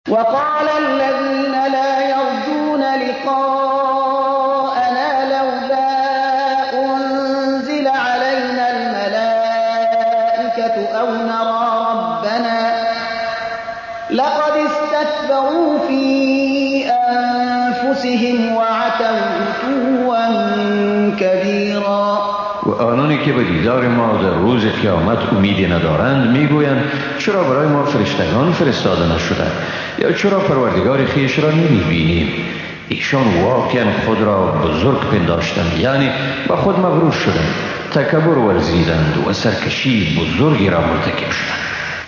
وقال الذين لا يرجون لقاءنا لولا أنزل علينا الملائكة أو نرى ربنا لقد استكبروا في أنفسهم وعتوا عتوا كبيرا. و آنانی که به دیدار ما در روز قیامت امیدی ندارند میگویند چرا برای ما فرشتگان فرستاده نشدند یا چرا پروردگار خویش را نمیبینیم. ایشان واقعا خود را بزرگ پنداشتند، یعنی به خود مغرور شدند، تکبر ورزیدند و سرکشی بزرگی را مرتکب شدند.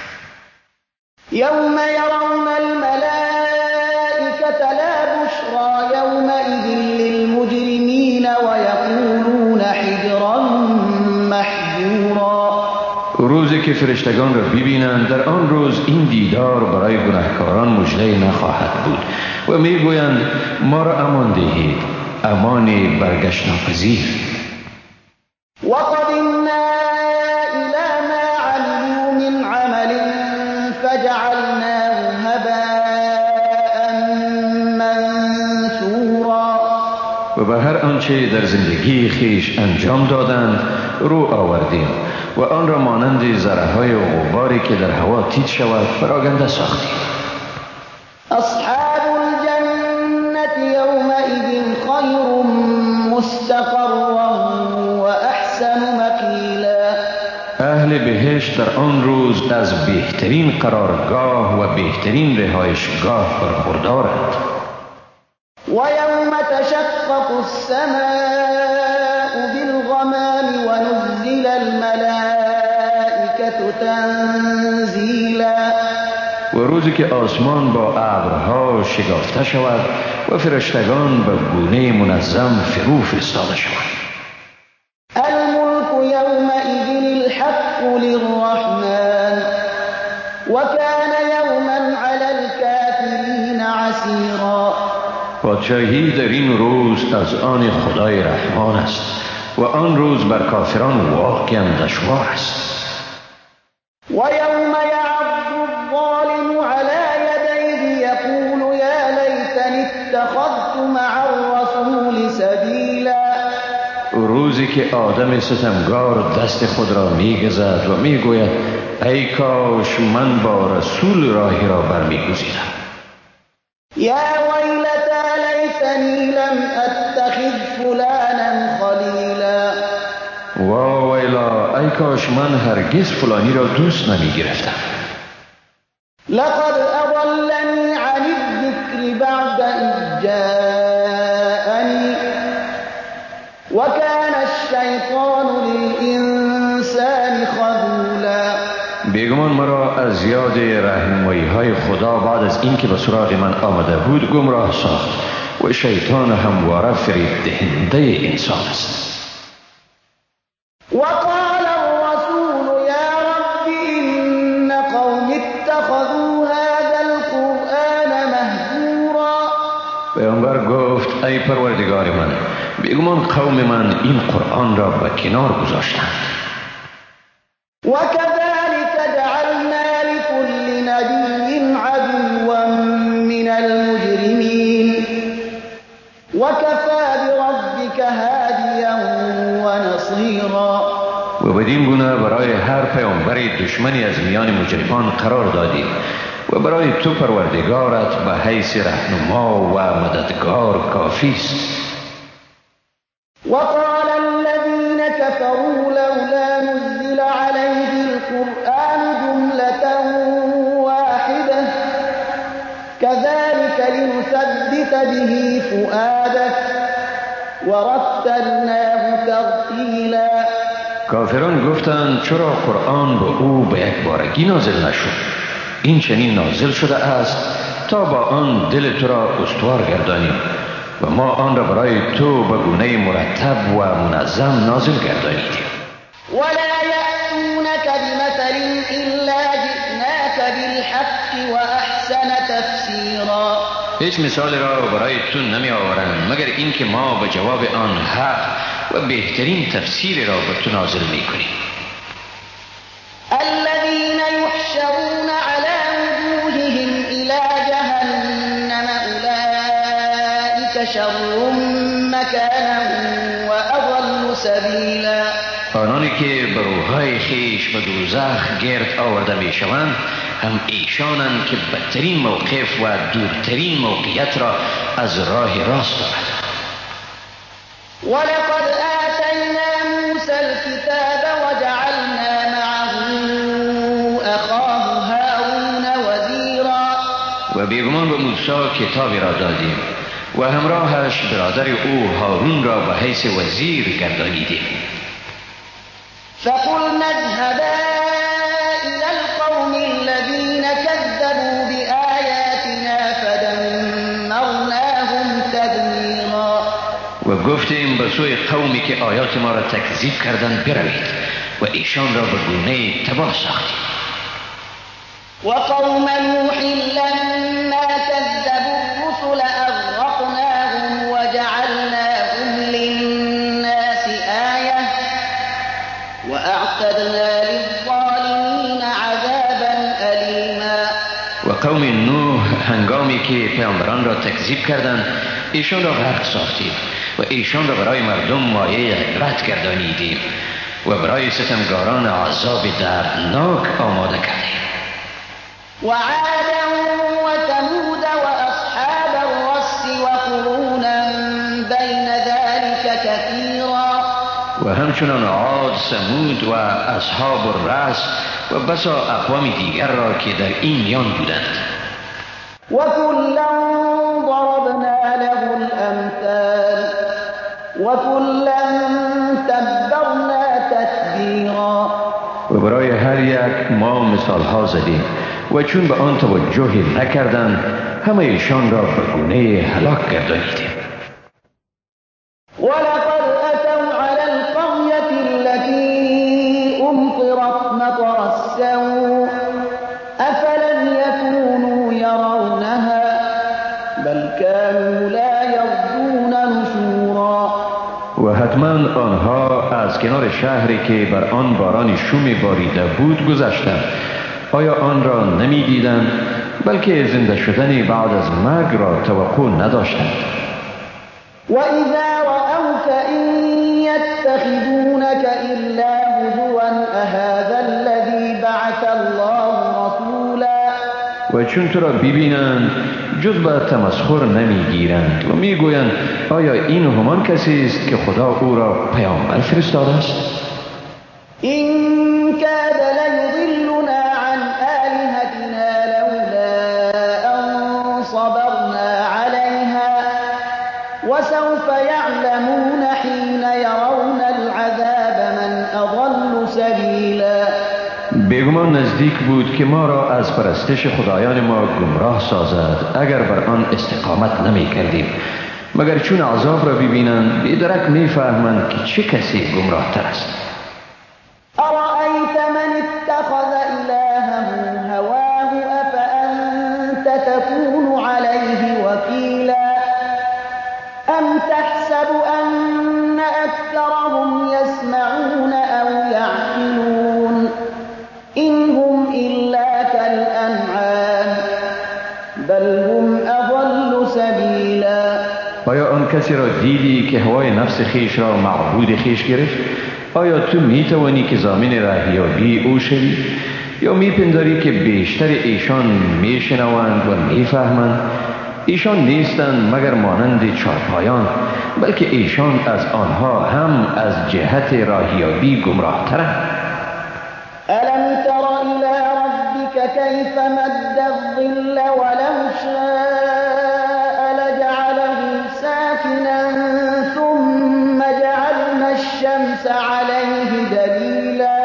یوم یرون الملائکة لا بشرى یومئذ للمجرمین ویقولون حجرا محجورا. روزی که فرشتگان را ببینند در آن روز این دیدار برای گناهکاران مژده نخواهد بود و میگویند ما را امان دهید، امان برگشت ناپذیر. وقدمنا إلى ما عملوا من عمل فجعلناه هباء منثورا. و به هر آنچه در زندگی خیش انجام دادند رو آوردیم و آن را مانند ذره‌های غباری که در هوا تیت شود پراگنده ساختیم. اصحاب الجنة یومئذ خیر مستقرا و احسن مقیلا. اهل بهشت در آن روز از بهترین قرارگاه و بهترین رهایشگاه برخوردارند. و یوم تشقق السماء بالغمام و نزل الملائکة تنزیلا. و روزی که آسمان با ابرها شکافته شود و فرشتگان به گونه منظم فرو فرستاده شوند. الملك یومئذ الحق للرحمن وكان یوما علی الكافرین عسیرا. پادشاهی در این روز از آن خدای رحمان است و آن روز بر کافران واقعا دشوار است. و یوم یعض الظالم علی یدیه یقول یا لیتنی اتخذت مع الرسول سبیلا. روزی که آدم ستمگار دست خود را میگزد و میگوید ای کاش من با رسول راهی را برمیگزیدم. یا ویلتا لیتنی لم اتخذ فلانا خلیلا. وا ویلا، ای کاش من هرگز فلانی را دوست نمیگرفتم. لقد اضلنی عن الذکر بعد اذ جاءنی وكان الشیطان للانسان خذولا. بیگمان مرا از یاد راهنمایی های خدا بعد از اینکه به سراغ من آمده بود گمراه ساخت و شیطان همواره فریب دهنده انسان است. وقال الرسول یا رب ان قوم اتخذوا هذا القرآن مهجورا. پیامبر گفت ای پروردگار من، بیگمان قوم من این قرآن را به کنار گذاشتند. وكذلك جعلنا لكل نبي عدوا من المجرمين وكفى بربك هاديا ونصيرا. و بدین گونه برای هر پیامبری دشمنی از میان مجرمان قرار دادی و برای تو پروردگارت به حیث رهنما و مددگار کافی است. وقال الذين كفروا لولا نزل عليه القرآن جملة واحدة كذلك لنثبت به فؤادك ورتلناه ترتیلا. کافران گفتند چرا قرآن به او به یک بارگی نازل نشد؟ این چنین نازل شده است تا با آن دل تو را استوار گردانیم و ما آن را برای تو به گونه مرتب و منظم نازل گردانیدیم. ولا یأتونک بمثل الا جئناک بالحق و احسن تفسیرا. هیچ مثال را برای تو نمی آورند مگر اینکه ما به جواب آن حق و بهترین تفسیر را به تو نازل می کنیم. الذين يحشرون على وجوههم الى جهنم شر مكانا وأضل سبيلا. آنانی که به روح‌های خویش به دوزخ گرد آورده می شوند هم ایشانند که بدترین موقف و دورترین موقعیت را از راه راست دارند. ولقد آتینا موسی الكتاب وجعلنا معه اخاه هارون وزیرا. و بیگمان به موسی کتابی را دادیم و همراهش برادر او هارون را به حیث وزیر گردانیدیم. فقلنا اذهبا إلى القوم الذين كذبوا بآياتنا فدمرناهم تدمیرا. و گفتیم به سوی قومی که آیات ما را تکذیب کردند بروید و ایشان را به گونه تباه ساختیم. وقوم نوح لما كذبوا الرسل أغرقناهم وجعلناهم للناس آية وأعتدنا للظالمین عذابا ألیما. و قوم نوح هنگامی که پیامبران را تکذیب کردند ایشان را غرق ساختیم و ایشان را برای مردم مایه عبرت گردانیدیم و برای ستمگاران عذاب دردناک آماده کردیم. وعادا وثمود وأصحاب الرس وقرونا بين ذلك كثيرا. و همچنان عاد، ثمود و اصحاب الرس و بسا اقوام دیگر را که در این میان بودند. وكلا ضربنا له الأمثال وكلا تبرنا تتبیرا. و برای هر یک ما مثال ها زدیم و چون به آن توجهی نکردند همه ایشان را به گونه هلاک گردانیدیم. ولقد أتوا على القرية التي أمطرت مطر السوء أفلم يكونوا يرونها بل كانوا لا يرجون نشورا. و حتما آنها از کنار شهری که بر آن باران شومی باریده بود گذشتند. آیا آن را نمی دیدند بلکه زنده شدن بعد از مرگ را توقع نداشتند. وإذا رأوك إن يتخذونك إلا هزوا أهذا الذي بعث الله رسولا. و چون تو را ببینند جز به تمسخر نمیگیرند و میگویند آیا این همان کسی است که خدا او را پیامبر فرستاده است؟ إن كاد ليضلنا عن آلهتنا لولا أن صبرنا عليها وسوف يعلمون حين يرون العذاب من أضل سبيلا. بیگمان نزدیک بود که ما را از پرستش خدایان ما گمراه سازد اگر بر آن استقامت نمی کردیم، مگر چون عذاب را ببینند بیدرک می فهمند که چه کسی گمراه تر است. أرأيت من اتخذ إلهه هواه أفأنت تكون عليه وكيلا أم تحسب أن أكثرهم يسمعون أو يعقلون إن هم إلا كالأنعام بل هم أضل سبيلا. آیا آن کسی را دیدی که هوای نفس خیش را معبود خیش گرفت؟ آیا تو می توانی که ضامن رهیابی او شوی؟ یا می پنداری که بیشتر ایشان می شنوند و می فهمند؟ ایشان نیستند مگر مانند چارپایان، بلکه ایشان از آنها هم از جهت راهیابی گمراه ترند. ألم تر إلى ربك كيف مد الظل ولو شاء لجعله ساكنا ثم جعلنا الشمس عليه دليلا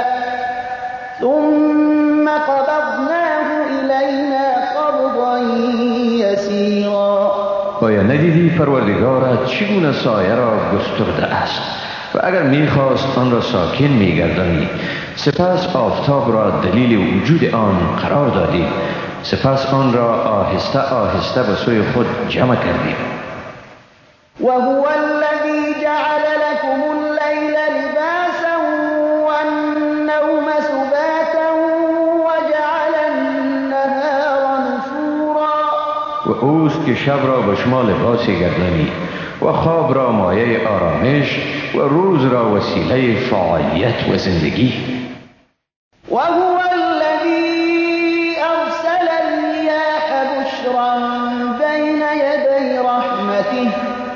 ثم قبضناه إلينا قبضا يسيرا. آیا ندیدی پروردگارت چگونه سایه را گسترده است و اگر میخواست آن را ساکن میگردانی سپس آفتاب را دلیل وجود آن قرار دادی، سپس آن را آهسته آهسته به سوی خود جمع کردیم. وهو الذي جعل لكم الليل لباسا والنوم سباتا وجعل النهار نشورا. و اوست که شب را به شما لباسی گردانید و خواب را مایه آرامش و روز را وسیله فعالیت و زندگی. وهو الذي أرسل الرياح بشرا بين يدي رحمته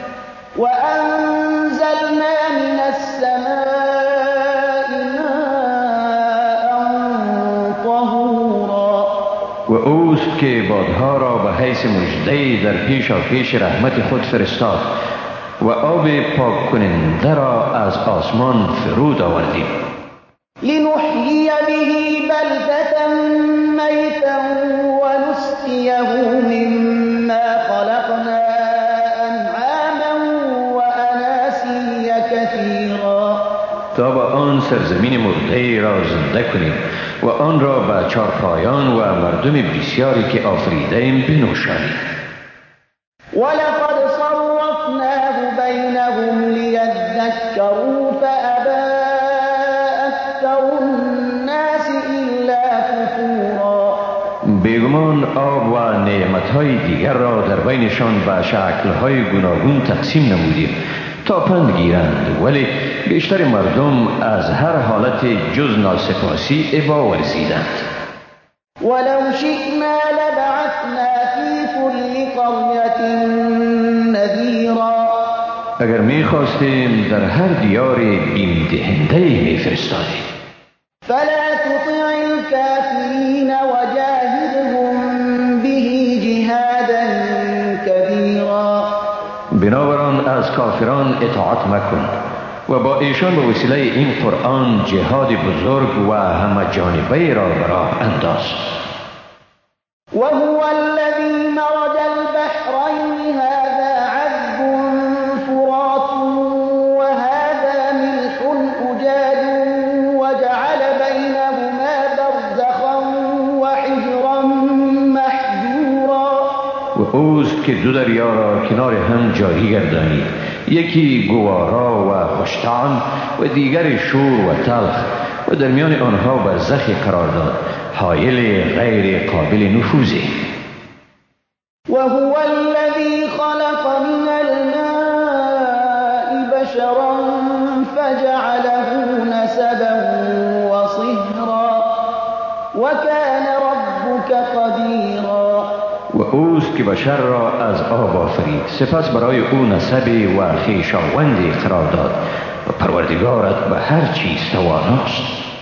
وأنزلنا من السماء ماء طهورا. و اوست که بادها را به حیث مژده در پیش رحمت خود فرستاد و آب پاک کننده را از آسمان فرود آوردیم. لنحيي به بلدة ميتا ونسقيه مما خلقنا أنعاما وأناسيا كثيرا. تا با آن سرزمین مرده را زنده کنیم و آن را به چارپایان و مردم بسیاری که آفریدیم بنوشانیم. ولقد صرفناه بينهم ليذكروا فأبى أكثر الناس إلا كفورا. بیگمان آب و نعمتهای دیگر را در بینشان به شکلهای گوناگون تقسیم نمودیم تا پند گیرند، ولی بیشتر مردم از هر حالت جز ناسپاسی ابا ورزیدند. ولو شئنا لبعثنا في كل قرية نذيرا. اگر می‌خواستیم در هر دیاری بیم دهنده می‌فرستادیم. فلا تطع الكافرين وجاهدهم به جهادا كبيرا. بنابراین از کافران اطاعت مکن و با ایشان به وسیله این قرآن جهاد بزرگ و همه جانبه را به راه انداز. وهو الذي مرج البحرين هذا عذب فرات وهذا ملح أجاج وجعل بينهما برزخا وحجرا محجورا. و اوست که دو دریا را کنار هم جاری گردانید، یکی گوارا و خوش‌طعم و دیگر شور و تلخ، و در میان آنها برزخی قرار داد، حایل غیر قابل نفوذی. وهو الذي خلق من الماء بشرا فجعله نسبا وصهرا وكان ربك قديرا. و اوست که بشر را از آب آفرید، سپس برای او نسبی و خویشاوندی قرار داد و پروردگارت به هر چیز تواناست.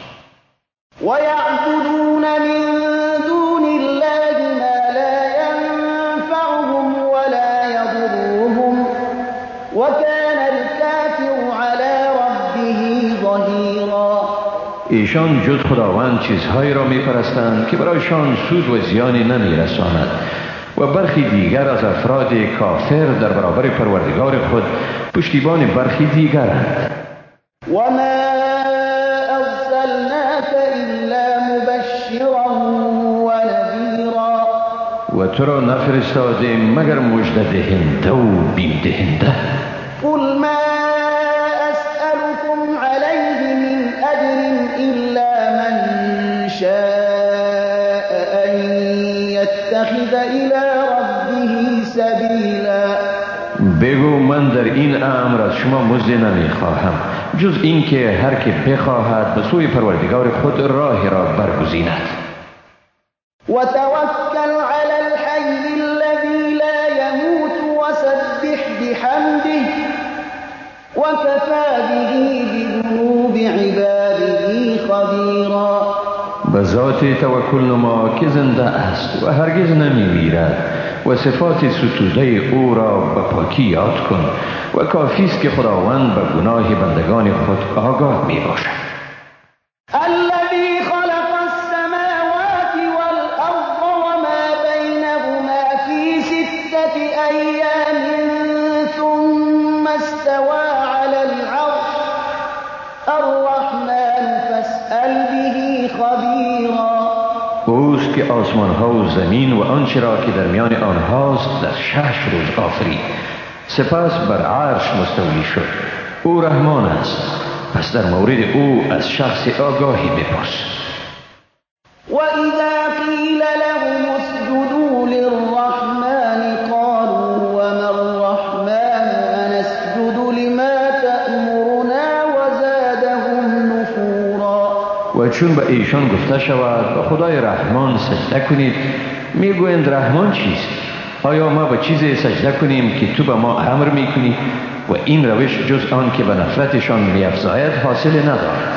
ويعبدون من دون الله ما لا ينفعهم ولا يضرهم وكان الكافر على ربه ظهيرا. ایشان جز خداوند چیزهایی را می‌پرستند که برایشان سود و زیانی نمی‌رساند و برخی دیگر از افراد کافر در برابر پروردگار خود پشتیبان برخی دیگرند. وما أرسلناك إلا مبشرا ونذيرا. و تو را نفرستادیم مگر مژده دهنده و بیم دهنده. قل ما أسألكم عليه من أجر إلا من شاء أن يتخذ إلى ربه سبيلا. بگو من در این امر از شما مزدی نمیخواهم جز اینکه هر که بخواهد به سوی پروردگار خود راه را برگزیند. وتوكل على الحي الذي لا يموت وسبح بحمده وكفى به بذنوب عباده خبيرا. به ذات توکل نما که زنده است و هرگز نمیمیرد و صفات ستوده او را به پاکی یاد کن و کافی است که خداوند به گناه بندگان خود آگاه می باشد. الذي خلق السماوات والأرض وما بينهما في 6 أيام ثم استوى على العرش الرحمن فاسأل به خبيرا. اوست که آسمان ها و زمین و آنچه را که در میان آنهاست در 6 روز آفرید، سپس بر عرش مستولی شد. او رحمان است، پس در مورد او از شخص آگاهی بپرس. وَإِذَا قِيلَ لَهُمُ اسْجُدُوا لِلرَّحْمَنِ قَالُوا وَمَا الرَّحْمَنُ چون به ایشان گفته شود به خدای رحمان سجده کنید، میگویند رحمان چیست؟ آیا ما به چیزی سجده کنیم که تو به ما امر میکنی؟ و این روش جز آن که به نفرتشان میافزاید حاصل ندارد.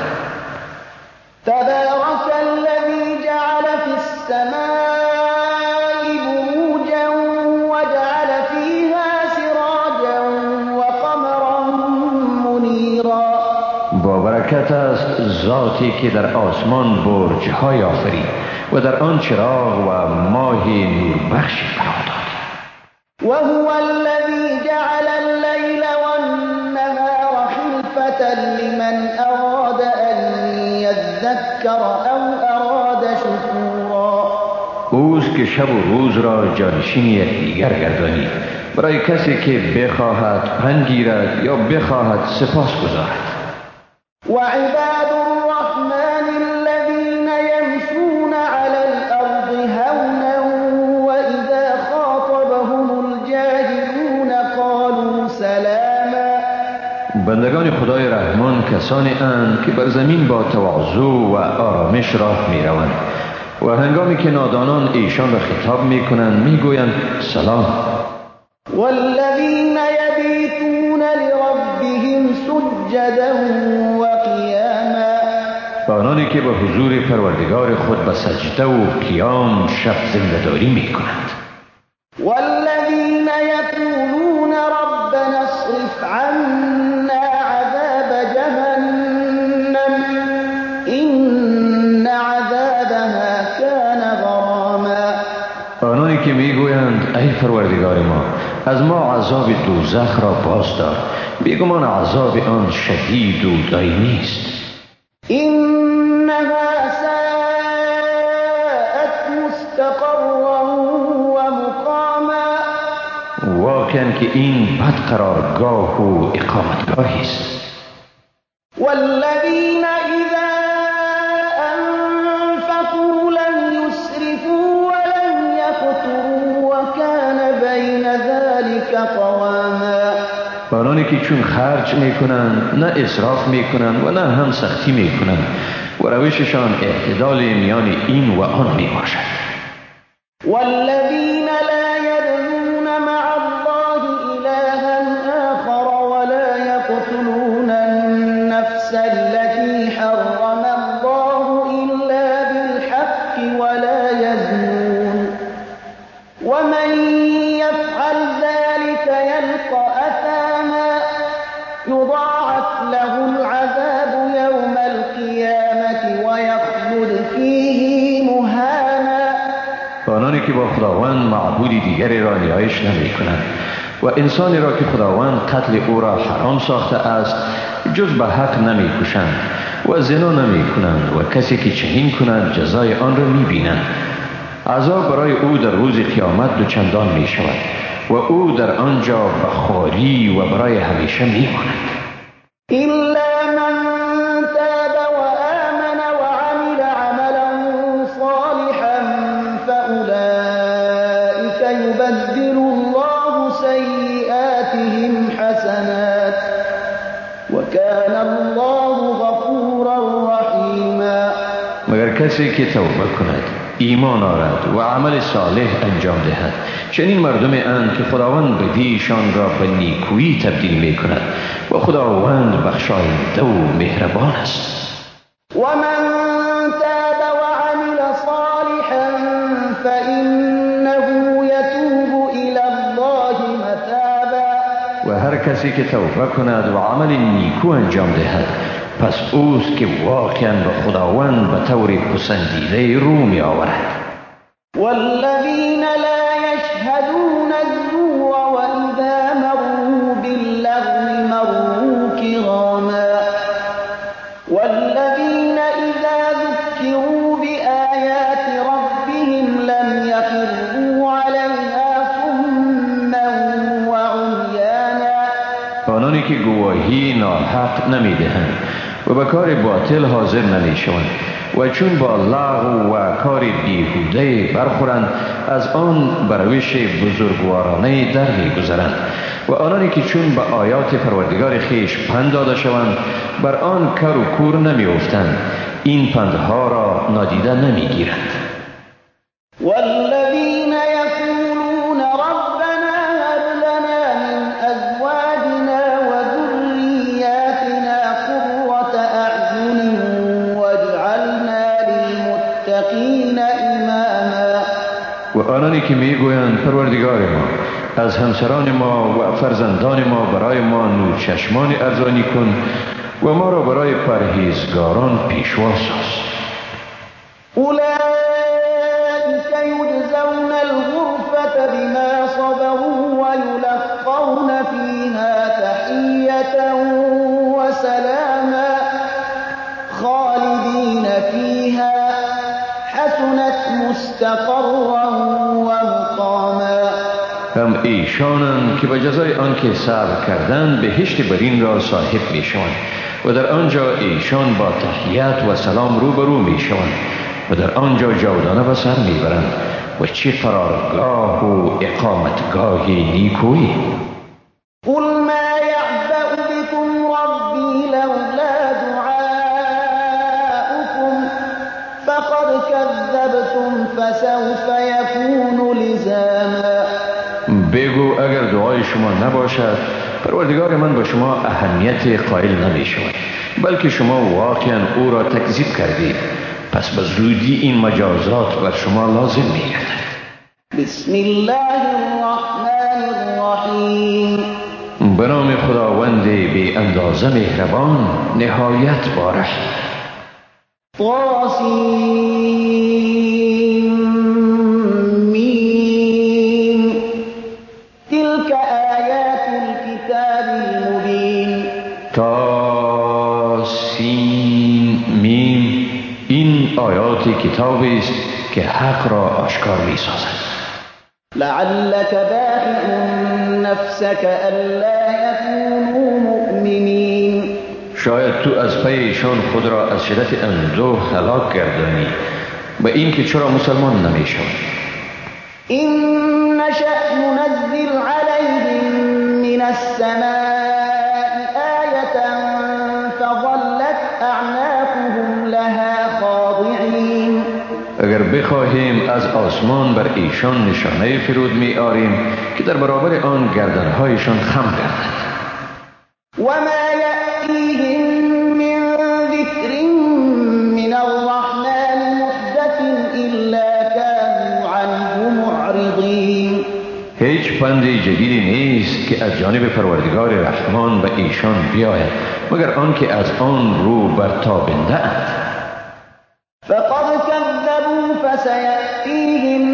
تبارك الذي جعل في السماء بروجا وجعل فيها سراجا وقمرا منيرا. با برکت است ذاتی که در آسمان برج‌های آفرید و در آن چراغ و ماه نوربخشی قرار داد. وهو الذي جعل الليل والنهار خلفة لمن أراد أن يذكر أو أراد شكورا. اوست که شب و روز را جانشین یکدیگر گردانید برای کسی که بخواهد پند گیرد یا بخواهد سپاس گذارد. وعباد الرحمن الذين يمشون على الأرض هونا وإذا خاطبهم الجاهلون قالوا سلاما. بندگان خدای رحمان کسانی اند که بر زمین با تواضع و آرامش راه می روند و هنگامی که نادانان ایشان را خطاب می کنند می گویند سلام. والذين يبيتون لربهم سجدا وقياما. آنانی که به حضور پروردگار خود به سجده و قیام شب زنده‌داری می کنند. والذين يقولون ربنا اصرف عنا عذاب جهنم إن عذابها كان غراما. آنانی که میگویند ای پروردگار ما از ما عذاب دوزخ را بازدار، بیگمان عذاب آن شدید و دائمی است. إنها ساءت مستقرا ومقاما. واقعا که این بد قرارگاه و اقامتگاهی است. والذين إذا أنفقوا لم يسرفوا ولم يقتروا وكان بين ذلك قواما. آنانی که چون خرج میکنند نه اسراف میکنند و نه هم سختی میکنند و روششان اعتدال میان این و آن میباشد. والذين لا يدعون مع الله إلها آخر ولا يقتلون النفس التي حرم الله إلا بالحق ولا يزنون ومن يفعل ذلك يلقى أثاما يضاعف له العذاب يوم القيامة ويخلد فيه مهانا. آنانی که با خداوند معبود دیگری را نیایش نمی کنند و انسانی را که خداوند قتل او را حرام ساخته است جز به حق نمی کشند و زنا نمی کنند و کسی که چنین کند جزای آن را می بینند. عذاب برای او در روز قیامت دوچندان می شود و او در آنجا به خواری و برای همیشه می ماند. إلا من تاب وآمن وعمل عملا صالحا فأولئك يبدل الله سيئاتهم حسنات وكان الله غفورا رحيما. مگر کسی که توبه کند، ایمان آرد و عمل صالح انجام دهد، چنین مردمی اند که خداوند بدیشان را به نیکویی تبدیل می کند و خداوند بخشاینده و مهربان است. ومن تاب وعمل صالحا فإنه يتوب إلى الله متابا. و هر کسی که توبه کند و عمل نیکو انجام دهد پس اوست که واقعا به خداوند به طور پسندیده رو می آورد. والذين لا يشهدون الزور وإذا مروا باللغو مروا كراما. والذين إذا ذكروا بآيات ربهم لم يخروا عليها صما وعميانا. آنانی که گواهی ناحق نمی دهند و به کار باطل حاضر نمی شوند و چون با لغو و کار بیهوده برخورند از آن بر روش بزرگوارانه در میگذرند و آنانی که چون به آیات پروردگار خیش پند داده شوند بر آن کر و کور نمی افتند، این پندها را نادیده نمی گیرند. والذین یقولون ربنا هب لنا من ازواجنا و ذریاتنا قرة اعین واجعلنا للمتقین اماما. و آنانی که میگویند پروردگار ما از همسران ما و فرزندان ما برای ما نور چشمان ارزانی کن و ما را برای پرهیزگاران پیشوا ساز. اولئک یجزون الغرفة بما صبروا و یلقون فیها تحیة و سلاما خالدین فیها حسنت مستقرا و مقاما. هم ایشانند که به جزای آنکه صبر کردند بهشت برین را صاحب می شوند و در آنجا ایشان با تحیت و سلام روبرو می شوند و در آنجا جاودانه به سر می برند و چه قرارگاه و اقامتگاهی نیکویی. قل ما یعبأ بكم ربی لولا دعاؤکم فقد كذبتم فسوف یکون لزاما. بگو اگر دعای شما نباشد پروردگار من با شما اهمیت قائل نمی شود، بلکه شما واقعا او را تکذیب کردید، پس به زودی این مجازات بر شما لازم می گردد. بسم الله الرحمن الرحیم. به نام خداوند بی اندازه مهربان نهایت باره. طاسیم تلك آیات الكتاب المبین. طاسیم میم، این آیات کتابی است که حق را آشکار می سازد. لعلك باخع نفسك الا یکونوا مؤمنین. شاید تو از پی ایشان خود را از شدت اندوه هلاک گردانی به این که چرا مسلمان نمی شوند. این نشأ ننزل علیهم من السماء آیة فظلت اعناقهم لها خاضعین. اگر بخواهیم از آسمان بر ایشان نشانه فرود می آریم که در برابر آن گردنهایشان خم گردد. وما یأتیهم من ذکر من الرحمن محدث الا كانوا عنه معرضین. هیچ پند جدیدی نیست که از جانب پروردگار رحمان به ایشان بیاید مگر آنکه از آن رو برتابنده اند. فقد كذبوا فسيأتيهم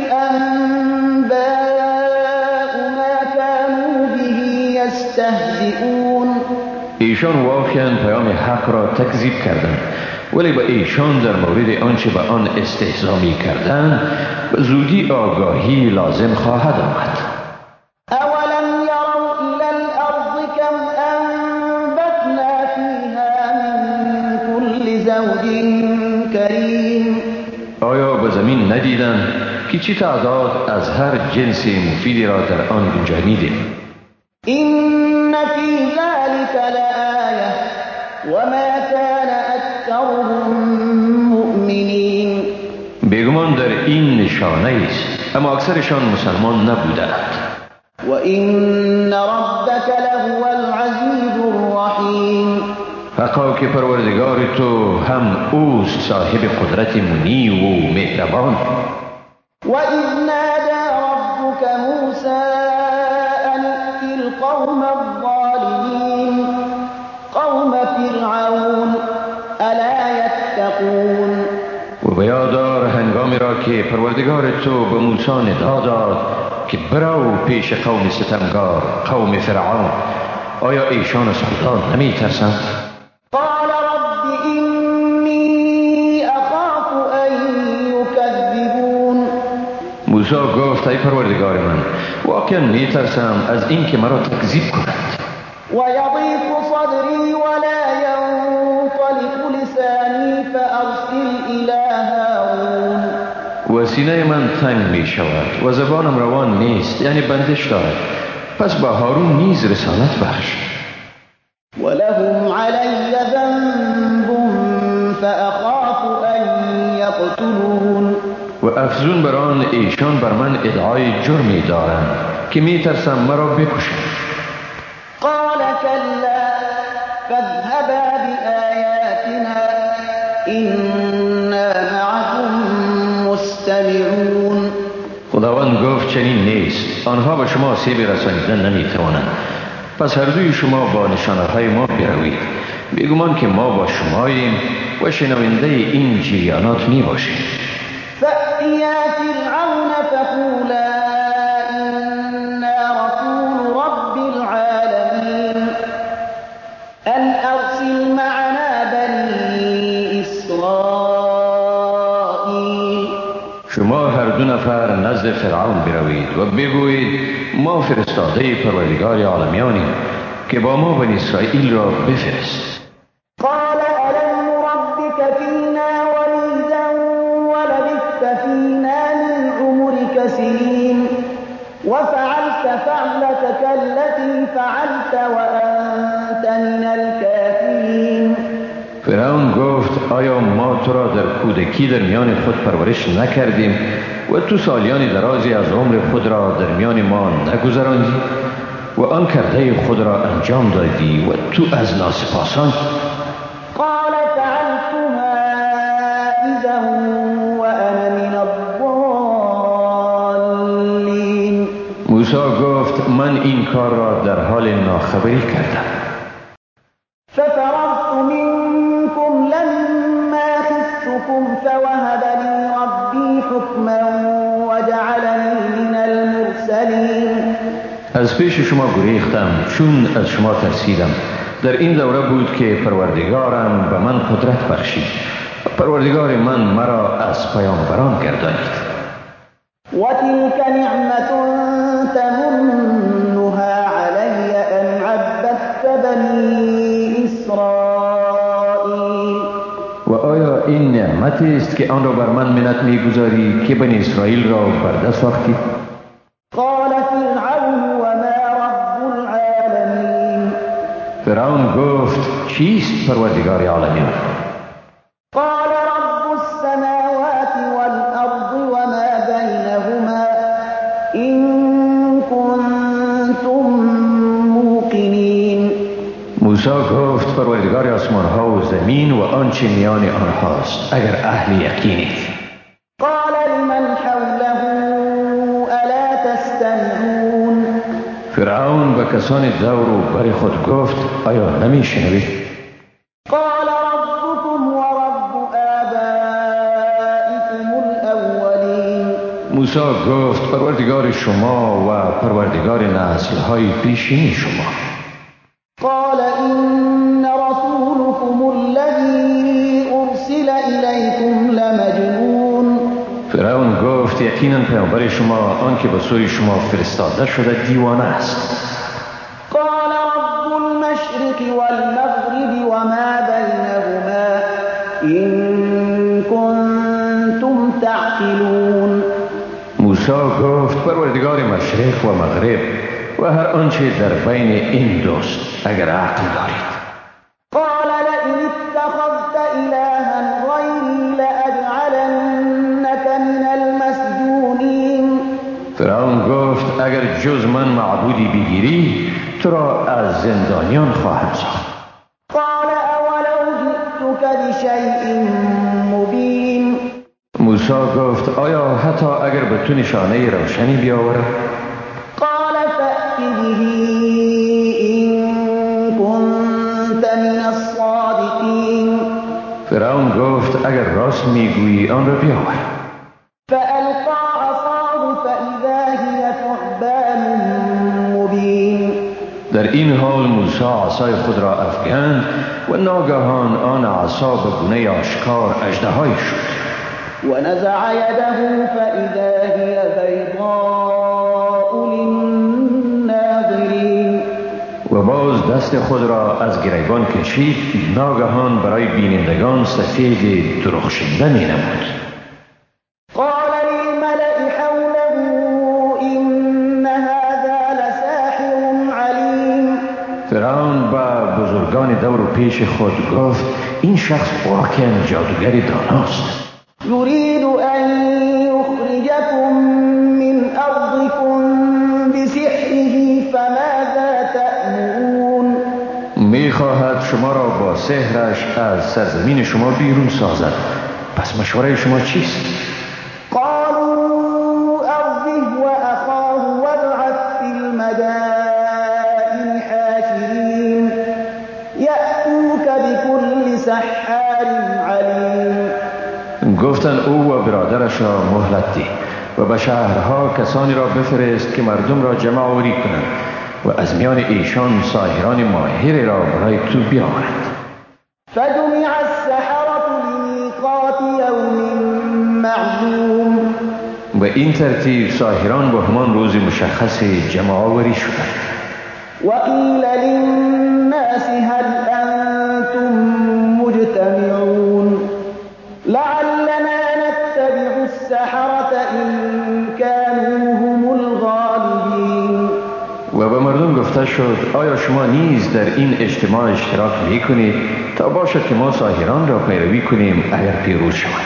أنباء ما كانوا به يستهزئون. ایشان واقعا پیام حق را تکذیب کردند، ولی به ایشان در مورد آنچه به آن استهزا می کردند به زودی آگاهی لازم خواهد آمد. اولم يروا إلى الأرض كم أنبتنا فيها من كل زوج کریم. آیا به زمین ندیدند که چه تعداد از هر جنس مفیدی را در آن گنجانیدیم؟ این فی ذلك لآیه وما كان اکثرهم مؤمنین. بیگمان در این نشانه است اما اکثرشان مسلمان نبودند. و این ربک لهو العزیز الرحیم. حقا که پروردگار تو هم اوست صاحب قدرت منی و مهربان. و اذ نادى ربک موسی ان ائت القوم الظالمین قوم فرعون الا یتقون. و بیادار هنگامی را که پروردگار تو به موسی ندا داد که برو پیش قوم ستمگار قوم فرعون، آیا ایشان از خدا نمی ترسند؟ قال رب اینی اخاف ان یکذبون. موسی گفت ای پروردگار من واقعا می ترسم از این که مرا تکذیب کنند. و یضیق صدری ولا ینطلق لسانی فارسل الی سینه من تنگ می شود و زبانم روان نیست، یعنی بندش دارد. پس با هارون نیز رسالت بخش. ولهم علی ذنب فاخاف ان یقتلون. و افزون بر آن ایشان بر من ادعای جرمی دارند که می ترسم مرا بکشند. قال كلا فاذهبا بآیاتنا إنا معكم مستمعون. خداوند گفت چنین نیست، آنها به شما آسیبی رسانیدن نمی توانند. پس هر دوی شما با نشانه های ما بروید، بیگمان که ما با شماییم و شنونده این جریانات می باشیم. فأتیا فرعون فقولا إنا رسول رب العالمين أن أرسل معنا بني إسرائيل. شما هر دو نفر نزد فرعون بروید و بگویید ما فرستاده پروردگار عالمیانیم که با ما بنی اسرائیل را بفرست. قال ألم نربك فينا وليدا ولبثت فينا من عمرك سنين وفعلت فعلتك التي فعلت وأنت من الكافرين. فرعون گفت آیا ما تو را در کودکی در میان خود پرورش نکردیم و تو سالیان درازی از عمر خود را در میان ما نگذراندی و آن کرده خود را انجام دادی و تو از ناسپاسان؟ قال فعلتها إذا وأنا من الضالين. موسی گفت من این کار را در حال ناخبری کردم. ففررت منكم لما خفتكم فوهب لي ربي حكما وجعلني من المرسلين. از پیش شما گریختم چون از شما ترسیدم. در این دوره بود که پروردگارم به من قدرت بخشید. پروردگار من مرا از پیامبران گردانید. وتلك نعمة تمنها علي أن عبدت بني إسرائيل. و آیا این نعمتی است که آن را بر من منت می‌گذاری که بنی اسرائیل را برده ساختی؟ قال فرعون وما رب العالمين. فرعون گفت چیست پروردگار عالمیان؟ قال رب السماوات والأرض وما بينهما إن كنتم موقنين. موسی گفت پروردگار آسمان ها و زمین و آنچه میان آنهاست اگر اهل یقینید. قال لمن حوله ألا تستمعون. فرعون به کسان دور و بر خود گفت آیا نمیشنوید؟ قال ربكم ورب آبائكم الأولين. موسی گفت پروردگار شما و پروردگار نسل های پیشین شما. قال إن رسولكم الذي أرسل إليكم لمجنون. فرعون گفت یقینا پیامبر شما آن که به سوی شما فرستاده شده دیوانه است. قال رب المشرق والمغرب وما بينهما إن كنتم تعقلون. موسی گفت پروردگار مشرق و مغرب و هر آنچه در بین این دوست اگر عقل دارید. قال لئن اتخذت إلها غيري لأجعلنك من المسجونين. فرعون گفت اگر جز من معبودی بگیری تو را از زندانیان خواهم ساخت. قال أولو جئتك بشيء مبين. موسی گفت آیا حتی اگر به تو نشانه روشنی بیاورم؟ قال فأت به إن كنت من الصادقين. فرعون گفت اگر راست میگویی آن را بیاور. فألقى عصاه فإذا هي ثعبان مبين. در این حال موسی عصای خود را افکند و ناگهان آن عصا به گونه آشکار اژدهایی شد. ونزع يده فإذا هي بيضاء للناظرين. و باز دست خود را از گریبان کشید، ناگهان برای بینندگان سفید درخشنده می نمود. قال فرعون به بزرگان دور و پیش خود گفت این شخص واقعا جادوگری داناست. يريد أن يخرجكم من أرضكم بسحره فماذا تأمرون؟ میخواهد شما را با سحرش از سرزمین شما بیرون سازد. پس مشوره شما چیست؟ قالوا أرجه وأخاه وابعث في المدائن حاشرين يأتوك بكل سحار عليم. گفتند او و برادرش را مهلت ده و به شهرها کسانی را بفرست که مردم را جمع آوری کنند و از میان ایشان ساحران ماهر را برای تو بیاورند. فجمع السحرة لمیقات یوم معلوم. و این ترتیب ساحران به همان روز مشخص جمع آوری شدند. وقیل للناس هل انتم مجتمعون لعلنا نتبع السحرة إن كانوا هم الغالبین. و به مردم گفته شد آیا شما نیز در این اجتماع اشتراک میکنید تا باشد که ما ساحران را پیروی کنیم اگر پیروز شوند.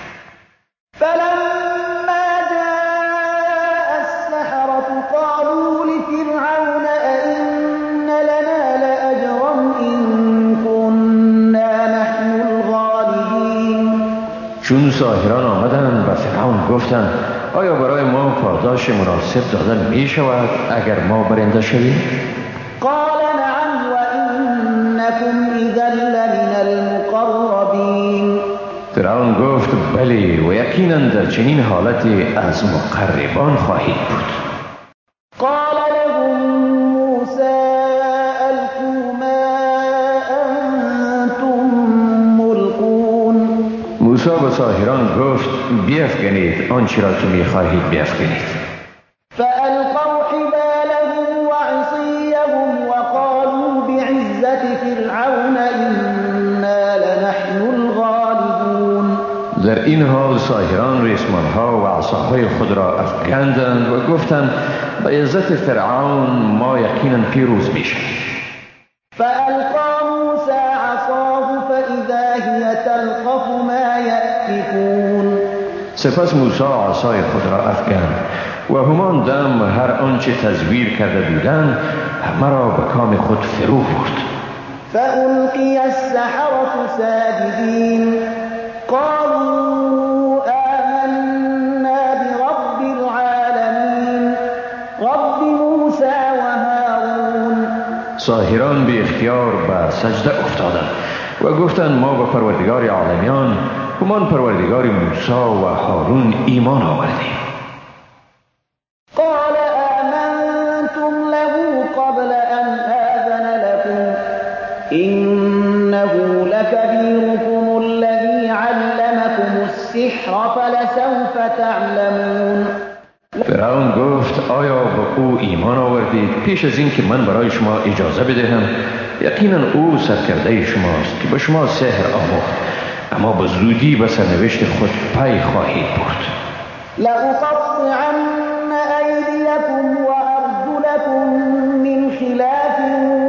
فلما جاء السحرة قالوا لفرعون أئن لنا لأجرا إن كنا نحن الغالبین. چون ساحران آمدند به فرعون گفتند آیا برای ما پاداش مناسب دادن می شود اگر ما برنده شویم؟ قال نعم وإنكم إذا لمن المقربین. فرعون گفت بله و یقینا در چنین حالتی از مقربان خواهید بود. قال لهم موسى ألقوا ما أنتم ملقون. موسی به ساحران گفت بیفکنید آنچه را که می‌خواهید بیفکنید. فألقوا حبالهم وعصيهم وقالوا بعزة فرعون إنا لنحن الغالبون. در این حال ساحران ریسمانها و عصاهای خود را افکندند و گفتند به عزت فرعون ما یقینا پیروز میشویم. فألقى موسى عصاه فإذا هي تلقف ما يأفكون. سپس موسی عصای خود را افکند و همان دم هر آنچه تزویر کرده بودند همه را به کام خود فرو برد. فألقي السحرة ساجدين قالوا آمنا برب العالمين رب موسى وهارون. ساحران به اختیار به سجده افتادند و گفتند ما به پروردگار عالمیان همان پروردگار موسی و هارون ایمان آوردیم. قال آمنتم له قبل أن آذن لكم إنه لكبيركم الذي علمكم السحر فلسوف تعلمون. فرعون گفت آیا به او ایمان آوردید پیش از این که من برای شما اجازه بدهم؟ یقینا او سرکرده شماست که به شما سحر آموخت، اما به زودی به سرنوشت خود پی خواهید برد. لأقطعن أيديكم وأرجلكم من خلاف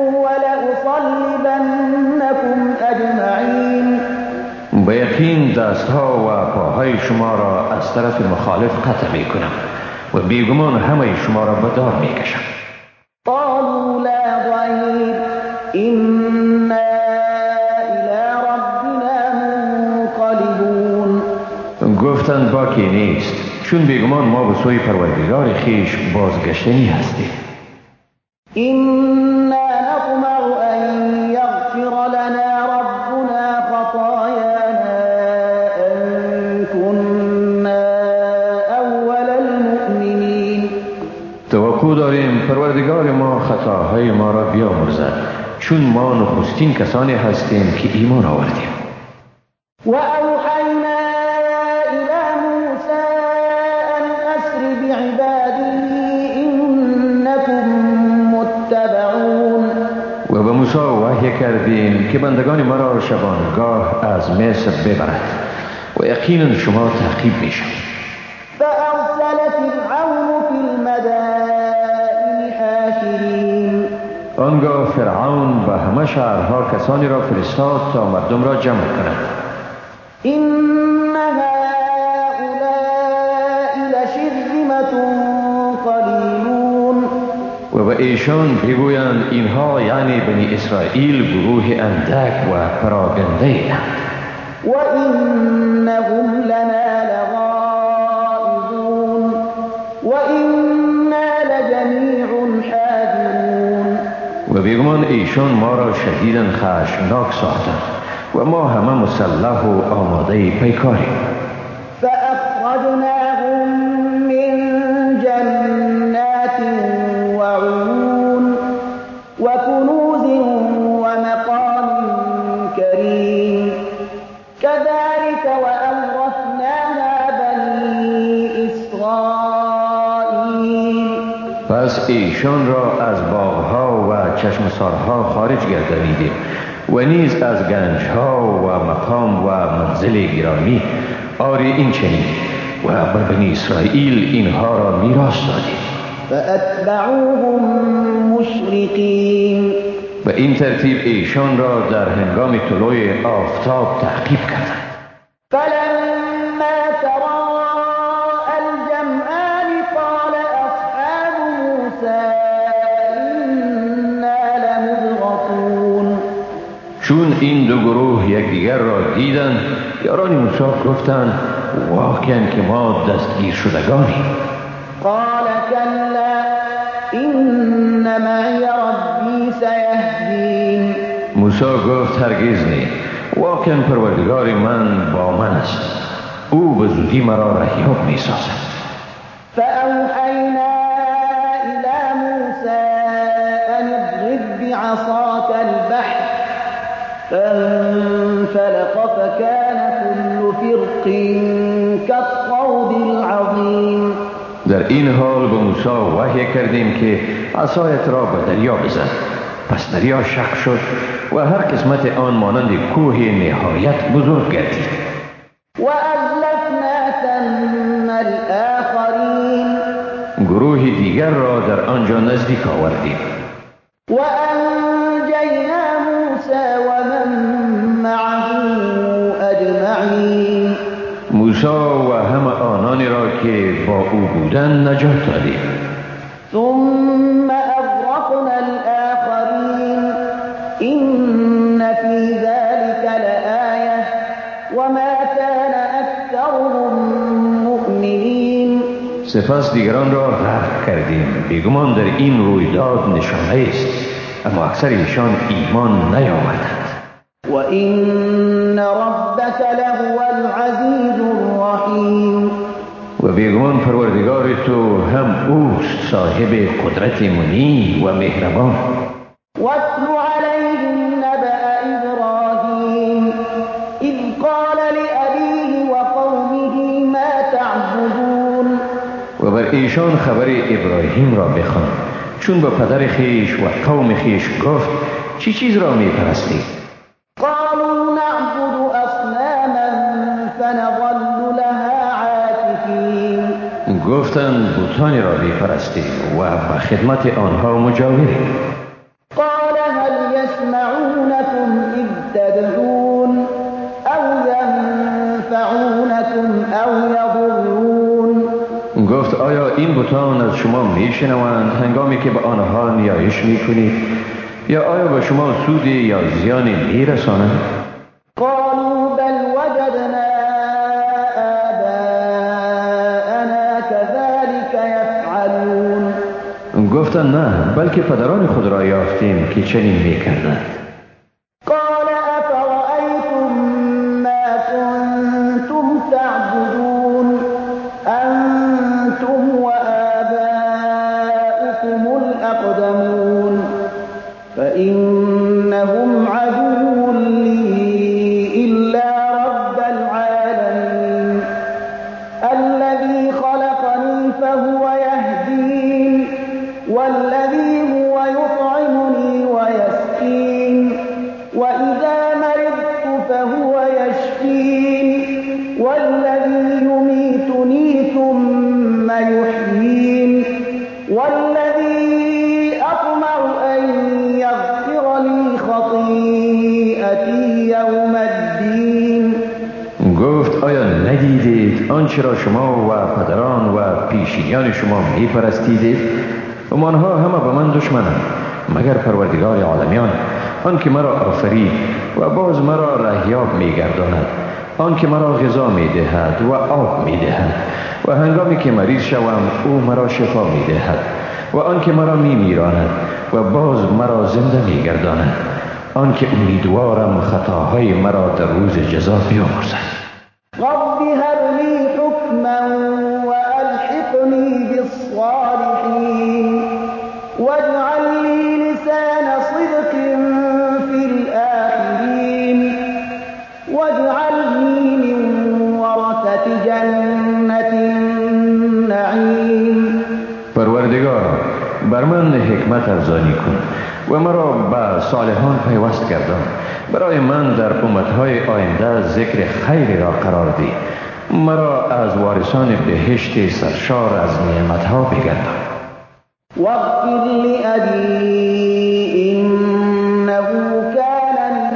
ولأصلبنكم أجمعين. به یقین دستها و پاهای شما را از طرف مخالف قطع می کنم و بیگمان همه شما را به دار می کشم. قالوا لا ضير إنا إلى ربنا منقلبون. گفتند باکی نیست چون بیگمان ما به سوی پروردگار خیش بازگشتنی هستیم. إنا نطمع أن يغفر لنا ربنا خطايانا أن كنا أول المؤمنين. توقع داریم پروردگار ما خطاهای ما را بیامرزد چون ما نخستین کسانی هستیم که ایمان آوردیم. وأوحينا إلى موسى أن أسر بعبادي إنكم متبعون. و به موسی وحی کردیم که بندگان مرا شبانگاه از مصر ببرد و یقینا شما تعقیب میشوید. فأرسل فرعون في المدائن حاشرين. آنگاه فرعون شهرها کسانی را فرستاد تا مردم را جمع کنند. إن هؤلاء لشرذمة قلیلون. و به ایشان بگویند اینها یعنی بنی اسرائیل گروه اندک و پراگنده اند. وإنهم لنا لغائظون وإنا لجميع حاذرون. و بیگمان ایشان ما را شدیداً خشمناک ساختند و ما همه مسلح و آماده پیکاریم. فأخرجناهم من جنات وعيون وكنوز ومقام كريم كذلك وأورثناها بني إسرائيل. پس ایشان را از باغها و چشمسارها خارج گردانیدیم و نیز از گنجها و مقام و منزل گرامی. آری این چنین و بر بنی اسرائیل اینها را میراث دادیم. فأتبعوهم مشرقین. و این ترتیب ایشان را در هنگام طلوع آفتاب تعقیب کردند. فلما تراءى الجمعان قال أصحاب موسى إنا لمدركون. چون این دو گروه یکدیگر را دیدند، یاران موسی گفتند واقعا که ما دستگیر شدگانیم. قال كلا إن معي ربي سيهدين. موسی گفت هرگز نه، واقعا پروردگار من با من است، او به زودی مرا رهیاب می سازد. فأوحينا إلى موسى أن اضرب بعصاك البحر فانفلق فكان كل فرق كالطود العظيم. در این حال به موسی وحی کردیم که عصایت را به دریا بزن. پس دریا شق شد و هر قسمت آن مانند کوه نهایت بزرگ گردید. وأزلفنا ثم الآخرين. گروه دیگر را در آنجا نزدیک آوردیم. وأنجينا موسى ومن معه أجمعين. موسی و همه آنانی را که با او بودند نجات دادیم. ثم أغرقنا الآخرين إن في ذلك لآية وما كان أكثرهم مؤمنين. سپس دیگران را غرق کردیم. بیگمان در این رویداد نشانه است، اما اکثر ایشان ایمان نیاوردند. وإن ربك لهو العزيز الرحيم. و بیگمان پروردگار تو هم اوست صاحب قدرت منی و مهربان. واتل عليهم نبأ إبراهيم إذ قال لأبيه وقومه ما تعبدون. و بر ایشان خبر ابراهیم را بخوان چون به پدر خیش و قوم خیش گفت چی چیز را می پرستید؟ قالوا نعبد أصناما فنظل لها عاكفين. گفتند بتانی را می پرستیم و به خدمت آنها مجاوریم. قال هل يسمعونكم إذ تدعون أو ينفعونكم أو يضرون. گفت آیا این بتان از شما می شنوند هنگامی که به آنها نیایش می کنید یا آیا به شما سودی یا زیانی می رسانند؟ قالوا بل وجدنا آباءنا كذلك يفعلون. گفتند نه، بلکه پدران خود را یافتیم که چنین می کردند. قال أفرأيتم ما كنتم تعبدون أنتم وآباؤكم الأقدمون فإنهم عدو لي إلا رب العالمين الذي خلقني فهو يهدين والذي هو يطعمني ويسقين وإذا مرضت فهو يشفين والذي يميتني ثم يحيين والذي أطمع أن يغفر لي خطيئتي آنچه را شما و پدران و پیشینیان شما می پرستیدید آنها همه به من دشمنند مگر پروردگار عالمیان، آن که مرا آفرید و باز مرا رهیاب می گرداند، آن که مرا غذا می دهد و آب می دهد و هنگامی که مریض شوم او مرا شفا می دهد و آن که مرا می میراند و باز مرا زنده می گرداند، آن که امیدوارم خطاهای مرا در روز جزا بیامرزد. رب هب لي حكما وألحقني بالصالحين واجعل لي لسان صدق في الآخرين واجعلني من ورثة جنة النعيم. پروردگارا بر من حکمت افزایی کن و مرا به صالحان پیوست گردان. برای من در امتهای آینده ذکر خیر را قرار دی. مرا از وارثان بهشت سرشار از نعمتها بگردان. واغفر لأبي إنه كان من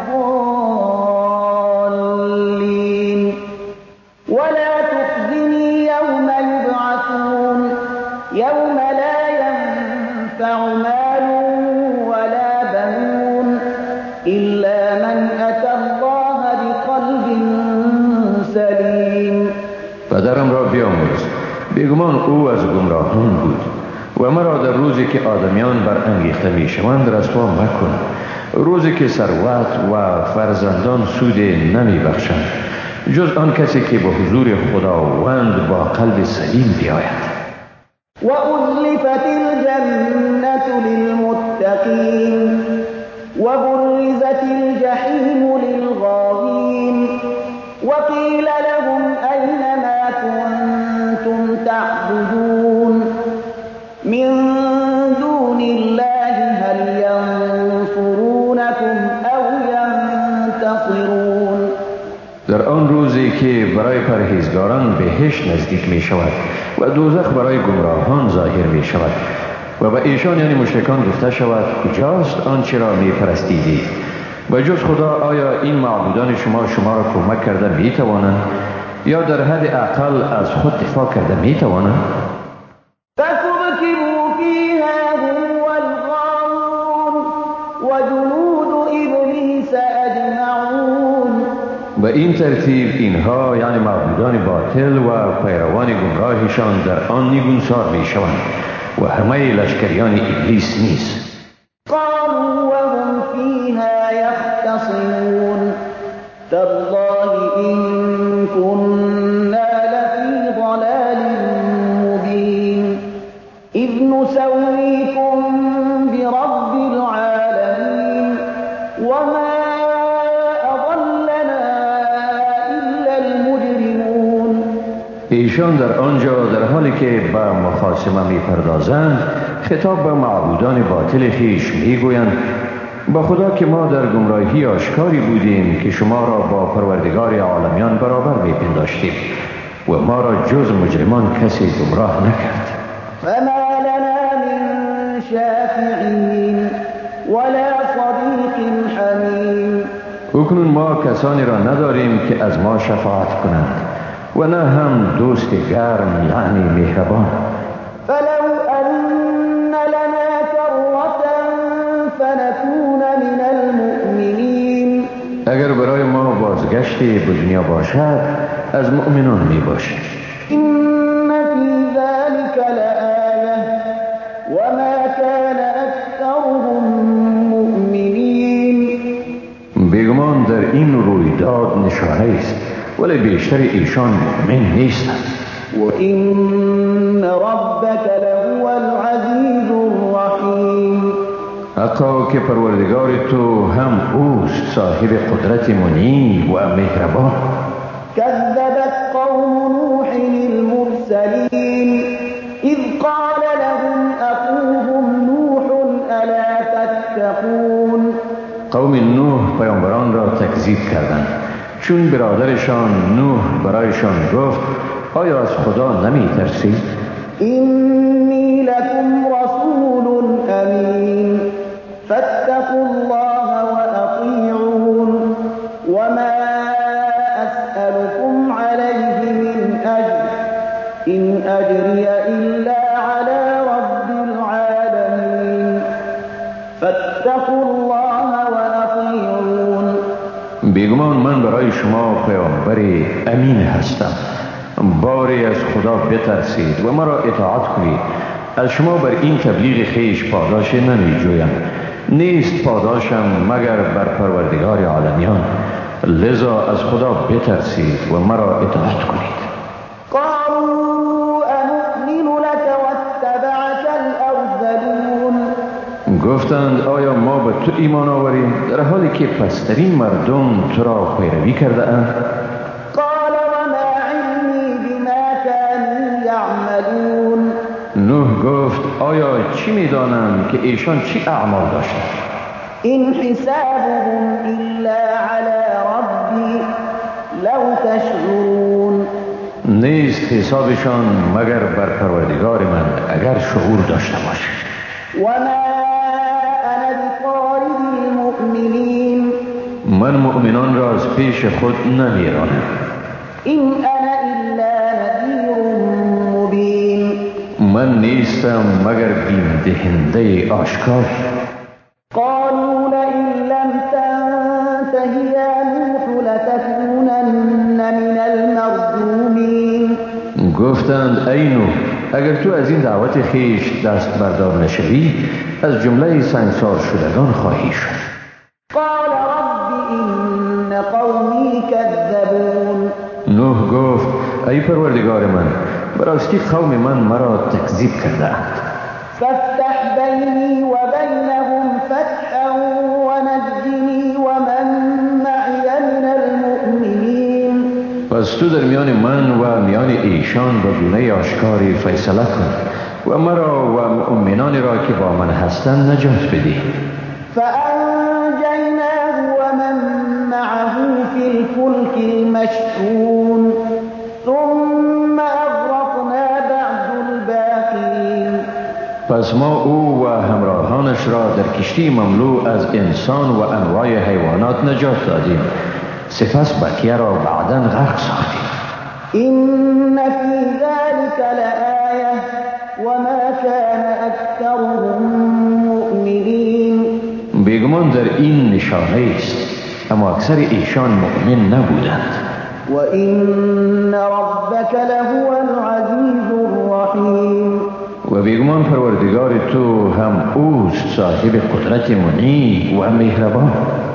الضالين ولا تخزني يوم يبعثون يوم لا ينفع مال ولا بنون إلا من أتى الله بقلب سليم. پدرم را بیامرز، بیگمان او از گمراهان بود و مرا در روزی که آدمیان بر انگیخته می شوند رسوا مکن، روزی که ثروت و فرزندان سود نمی بخشند جز آن کسی که به حضور خداوند با قلب سلیم بیاید. وأزلفت الجنة للمتقين وبرزت الجحيم للغاوين وقيل لهم أين ما كنتم تعبدون من دون الله هل ينصرونكم أو ينتصرون. در آن روزی که برای پرهیزگاران بهشت نزدیک می شود و دوزخ برای گمراهان ظاهر می شود و به ایشان یعنی مشرکان گفته شود کجاست آنچه را می پرستیدید و جز خدا آیا این معبودان شما را کمک کرده می توانند یا در حد اقل از خود دفاع کرده می توانند؟ فكبكبوا فيها هم والغاوون وجنود إبليس أجمعون. به این ترتیب اینها یعنی معبودان باطل و پیروان گمراهشان در آن نیگونسار می شوند و همه لشکریان ابلیس نیز. قالوا وهم فيها يختصمون تالله إن كنا لفي ضلال مبين إذ نسويكم برب العالمين وما أضلنا إلا المجرمون. ایشان در آنجا در حالی که به مخاصمه می پردازند خطاب به معبودان باطل خیش می گویند با خدا که ما در گمراهی آشکاری بودیم که شما را با پروردگار عالمیان برابر می پنداشتیم و ما را جز مجرمان کسی گمراه نکرد. فما لنا من شافعين ولا صديق حميم. اکنون ما کسانی را نداریم که از ما شفاعت کنند و نه هم دوست گرم یعنی مهربان. فلو أن لنا كرة فنكون من المؤمنين. اگر برای ما بازگشتی به دنیا باشد از مؤمنان می باشد. إن في ذلك لآية وما كان أكثرهم مؤمنين. بیگمان در این رویداد نشانه است ولی بیشتر ایشان مؤمن نیستند. وإن ربك لهو العزيز الرحيم. حقا که پروردگار تو هم اوست صاحب قدرت منیب و مهربان. كذبت قوم نوح المرسلين إذ قال لهم أخوهم نوح ألا تتقون. قوم نوح پیامبران را تکذیب کردند چون برادرشان نوح برایشان گفت آیا از خدا نمی ترسید؟ إني لكم رسول أمين فاتقوا الله وأطيعون وما أسألكم عليه من فاتقوا الله وأطيعون. بیگمان من برای شما پیامبر امین هستم. باری از خدا بترسید و مرا اطاعت کنید. از شما بر این تبلیغ خویش پاداش نمی جویم، نیست پاداشم مگر بر پروردگار عالمیان. لذا از خدا بترسید و مرا اطاعت کنید. قالوا أنؤمن لك واتبعك الأرذلون. گفتند آیا ما به تو ایمان آوریم در حالی که پسترین مردم تو را پیروی کرده اند؟ قال وما علمي بما كانوا يعملون. نوح گفت آیا چی میدانم که ایشان چی اعمال داشتند؟ إن حسابهم إلا على ربي لو تشعرون. نیست حسابشان مگر بر پروردگار من اگر شعور داشته باشید. وما أنا بطارد المؤمنين. من مؤمنان را از پیش خود نمیرانم. إن أنا إلا نذير مبين. من نیستم مگر بیم دهنده آشکار. قالوا لئن لم تنته يا نوح لتكونن من المرجومين. گفتند ای نوح اگر تو از این دعوت خیش دست بردار نشوی از جمله سنگسار شدگان خواهی شد. قال رب إن قومي كذبون. نوح گفت ای پروردگار من براستی قوم من مرا تکذیب کردند. فافتح بيني وبينهم فتحا ونجني ومن معي من المؤمنين. پس تو در میان من و میان ایشان به گونه آشکاری فیصله کن و مرا و مؤمنانی را که با من هستند نجات بده. فأنجيناه ومن معه في الفلك المشحون ثم أغرقنا بعد الباقين. پس ما او و همراهانش را در کشتی مملو از انسان و انواع حیوانات نجات دادیم، سپس بقیه را بعداً غرق ساختیم. إن في ذلك لآية وما كان أكثرهم مؤمنين. بیگمان در این نشانه است اما اکثر ایشان مؤمن نبودند. وإن ربك لهو العزيز الرحيم. و بیگمان پروردگار تو هم اوست صاحب قدرت منیع و مهربان.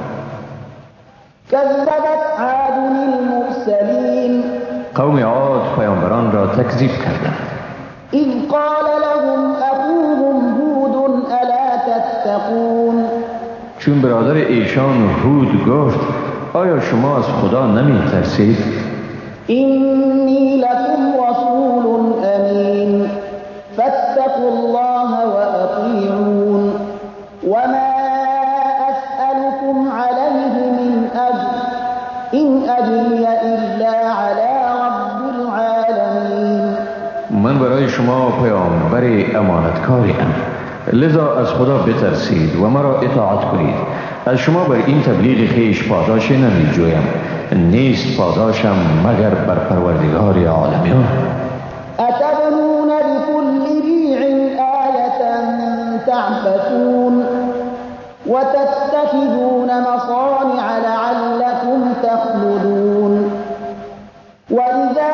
كذبت عاد المرسلين. قوم عاد پیامبران را تکذیب کردند. إذ قال لهم أخوهم هود ألا تتقون. چون برادر ایشان هود گفت آیا شما از خدا نمی ترسید؟ إني لكم رسول أمين فاتقوا الله وأطيعون. وما أسألكم عليه من أجر إن أجري إلا على رب العالمين. من برای شما پیامبر امانتکاریم، لذا از خدا بترسید و مرا اطاعت کنید. از شما بر این تبلیغ خویش پاداش نمی جویم، نیست پاداشم مگر بر پروردگار عالمیان. أتبنون بكل ريع آية تعبثون وتتخذون مصانع لعلكم تخلدون. وإذا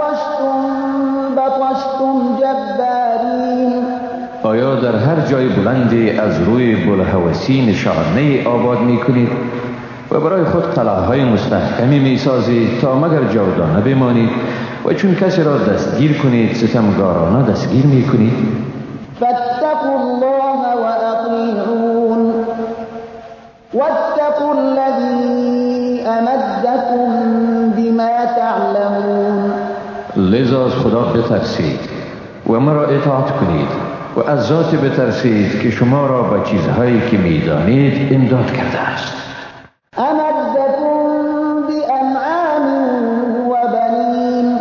بطشتم جبارين. آیا در هر جای بلندی از روی بلهوسی نشانه آباد می کنید و برای خود قلعه‌های مستحکمی می سازید تا مگر جاودانه بمانید و چون کسی را دستگیر کنید ستمگارانه دستگیر می کنید؟ فاتقوا الله وأطيعون. واتقوا الذي أمدكم بما تعلمون. لذا از خدا بترسید و مرا اطاعت کنید و از ذات بترسید که شما را به چیزهایی که میدانید امداد کرده است. أمدكم بأنعام وبنين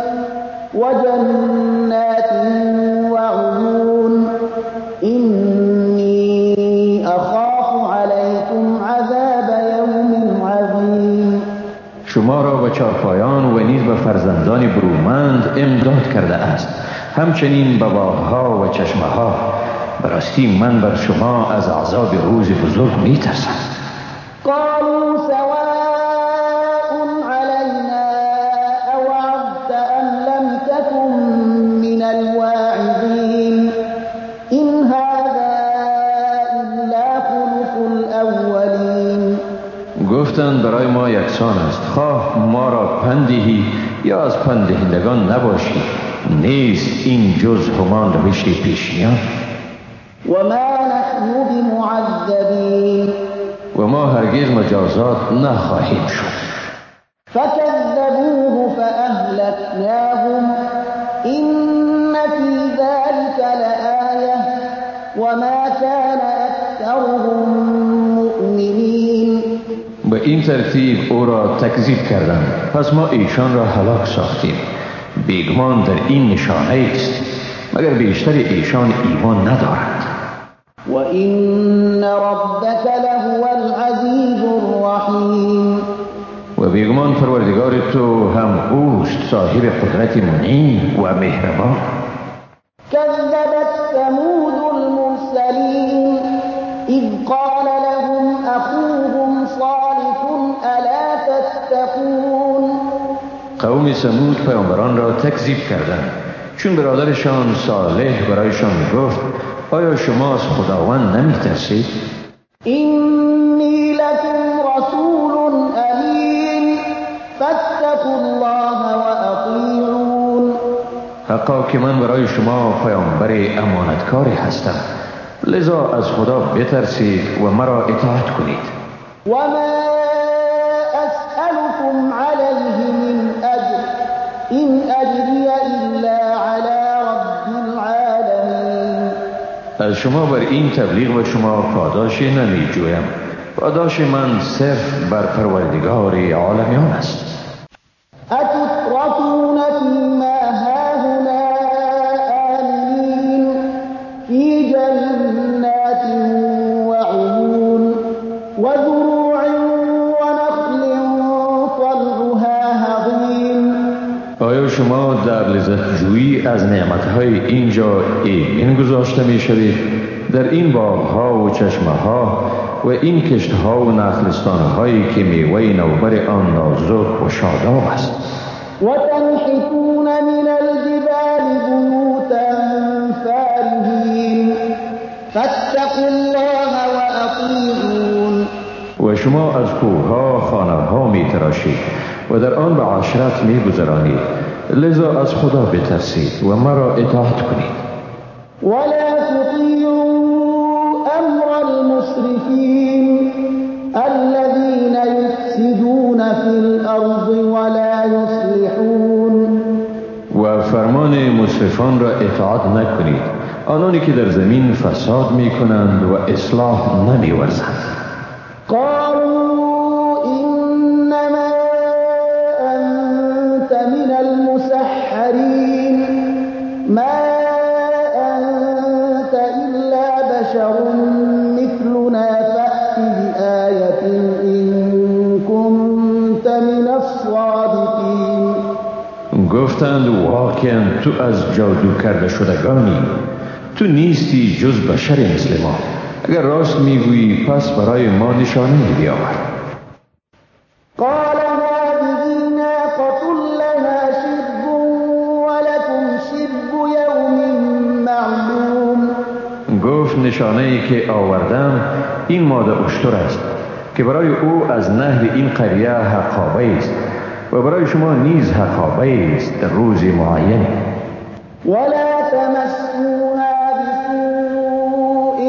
وجنات وعيون. إني أخاف عليكم عذاب يوم عظيم. شما را به چارپایان و نیز به فرزندان برومند امداد کرده است، همچنین به باغها و چشمه‌ها. براستی من بر شما از عذاب روز بزرگ میترسم. قالوا سواء علينا أوعظت أم لم تكن من الواعظين إن هذا إلا خلق الأولين. گفتند برای ما یکسان است، خواه ما را پندهی یا از پندهندگان نباشی، نیست این جز همان روش پیشینیان. وما نحن بمعذبين. و ما هرگز مجازات نخواهیم شد. فكذبوه فأهلكناهم إن في ذلك لآية وما كان أكثرهم مؤمنين. به این ترتیب او را تکذیب کردند، پس ما ایشان را هلاک ساختیم. بیگمان در این نشانه است، مگر بیشتر ایشان ایمان ندارند. وَإِنَّ رَبَّكَ لَهُوَ الْعَزِيزُ الرَّحِيمُ. و بیگمان پروردگار تو هم اوست صاحب قدرت منعم و مهربان. كذبت ثمود المرسلين إذ قال لهم أخوهم صالح ألا تتقون. قوم ثمود پیامبران را تکذیب کردند چون برادرشان صالح برایشان گفت آیا شما از خداوند نمی ترسید؟ إني لكم رسول أمين فاتقوا الله وأطيعون. حقا که من برای شما پیامبر امانتکاری هستم، لذا از خدا بترسید و مرا اطاعت کنید. وما أسألكم عليه من أجر إن أجري إلا على رب العالمين. از شما بر این تبلیغ و شما پاداشی نمی جویم، پاداش من صرف بر پروردگار عالمیان است. أتتركون فيما هاهنا آمنين في جنات وعيون وزروع ونخل طلعها هضيم. آیا شما در لذت جویی از نعمتهای اینجا ایمن گذاشته می شوید؟ در این باغها و چشمه ها و این کشتها و نخلستان هایی که میوه نوبر آن نازک و شاداب است. وتنحتون من الجبال بيوتا فارهين فاتقوا الله وأطيعون. و شما از کوهها خانه‌ها می تراشید و در آن به عشرت می گذرانید، لذا از خدا بترسید و مرا اطاعت کنید. ولا تطيعوا أمر المسرفين الذين يفسدون في الأرض ولا يصلحون. و فرمان مسرفان را اطاعت نکنید، آنانی که در زمین فساد می کنند و اصلاح نمی ورزند. قالوا إنما أنت من المسحرين ما أنت إلا بشر مثلنا فأت بآية إن كنت من الصادقين. گفتند واقعا تو از جادو کرده شدگانی، تو نیستی جز بشر مثل ما. اگر راست میگویی پس برای ما نشانه بیاور. قال هذه ناقة لها شرب ولكم شرب يوم معلوم. گفت نشانه ای که آوردم این ماده اشتر است که برای او از نهر این قریه حقابه است و برای شما نیز حقابه است در روز معین. ولا تمسوها بسوء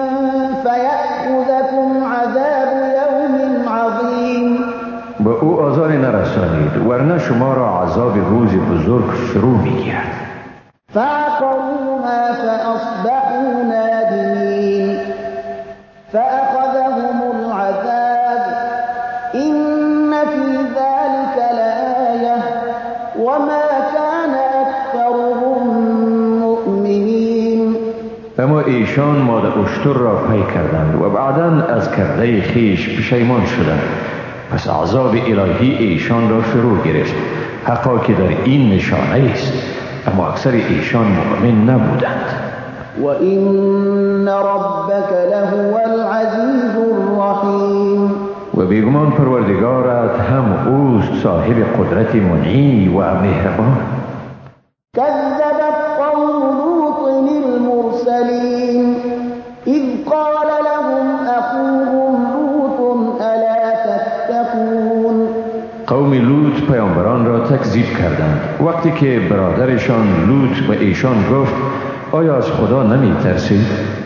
فيأخذكم عذاب يوم عظيم. به او آزار نرسانید ورنه شما را عذاب روز بزرگ فرو میگیرد. فعقروها فأصبحوا نادمين فأخذهم العذاب إن في ذلك لآية وما كان أكثرهم مؤمنين. اما ایشان ماده اشتر را پی کردند و بعداً از کرده خیش پشیمان شدند، پس عذاب الهی ایشان را فرو گرفت. حقا که در این نشانه است، اما اکثر ایشان مؤمن نبودند. وإن ربك لهو العزيز الرحيم. و بیگمان پروردگارت هم اوست صاحب قدرت منعی و مهربان. كذبت قوم لوط المرسلين إذ قال لهم أخوهم لوط ألا تتقون. قوم لوط پیامبران را تکذیب کردند وقتی که برادرشان لوط به ایشان گفت آیا از خدا نمی ترسید؟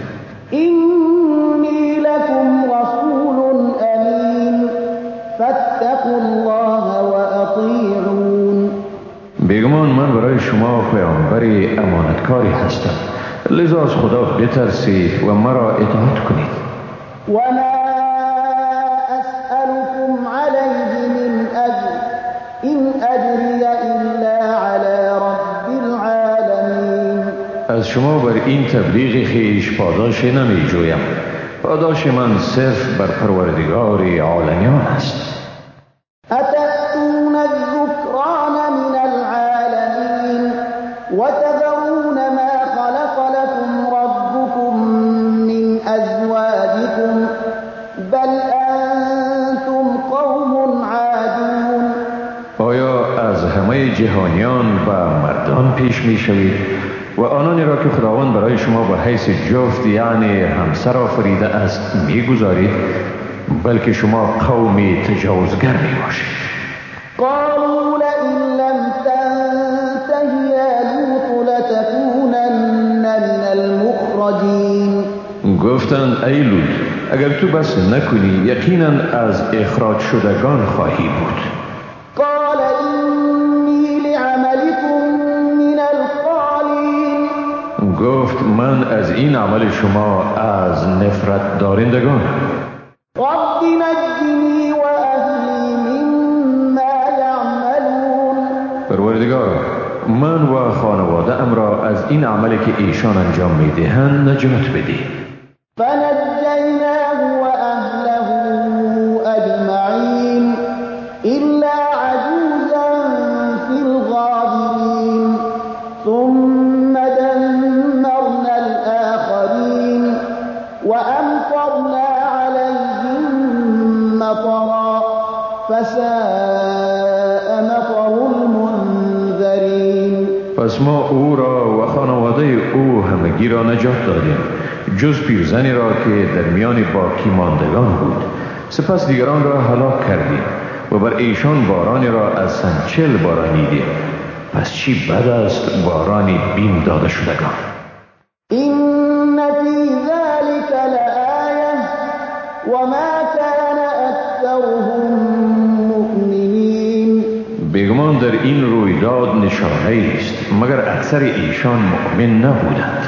إني لكم رسول أمين فاتقوا الله وأطيعون. بیگمان من برای شما پیامبری امانتکاری هستم لذا از خدا بترسید و مرا اطاعت کنید. وما أسألكم عليه من أجر إن أجري إلا على رب العالمين. از شما بر این تبلیغ خویش پاداش نمی جویم. پاداش من صرف بر پروردگار عالمیان است. أتأتون الذكران من العالمين وتذرون ما خلق لكم ربكم من أزواجكم بل أنتم قوم عادون. آیا از همه جهانیان و مردان پیش می شوید و آنانی را که خداوند برای شما به حیث جفت یعنی همسر آفریده است می گذارید بلکه شما قومی تجاوزگر می باشید. قالوا لئن لم تنته يا لوط لتكونن من المخرجين. گفتند ای لوط اگر تو بس نکنی یقینا از اخراج شدگان خواهی بود. قال إني لعملكم من القالين. گفت من از این عمل شما از نفرت دارندگان. رب نجني وأهلي مما يعملون. پروردگار من و خانواده ام را از این عملی که ایشان انجام میدهند نجات بدی. فنجيناه وأهله أجمعين إلا عجوزا في الغابرين ثم دمرنا الآخرين وأمطرنا عليهم مطرا فساء مطر المنذرين. پس ما او را و خانواده او همگی را نجات دادیم جز پیرزنی را که در میان باقی ماندگان بود. سپس دیگران را هلاک کردیم و بر ایشان بارانی را از سنچل بارانیدیم. پس چی بد است بارانی بیم داده شدگان. إن في ذلك لآية وما كان أكثرهم مؤمنين. بیگمان در این رویداد نشانه است مگر اکثر ایشان مؤمن نبودند.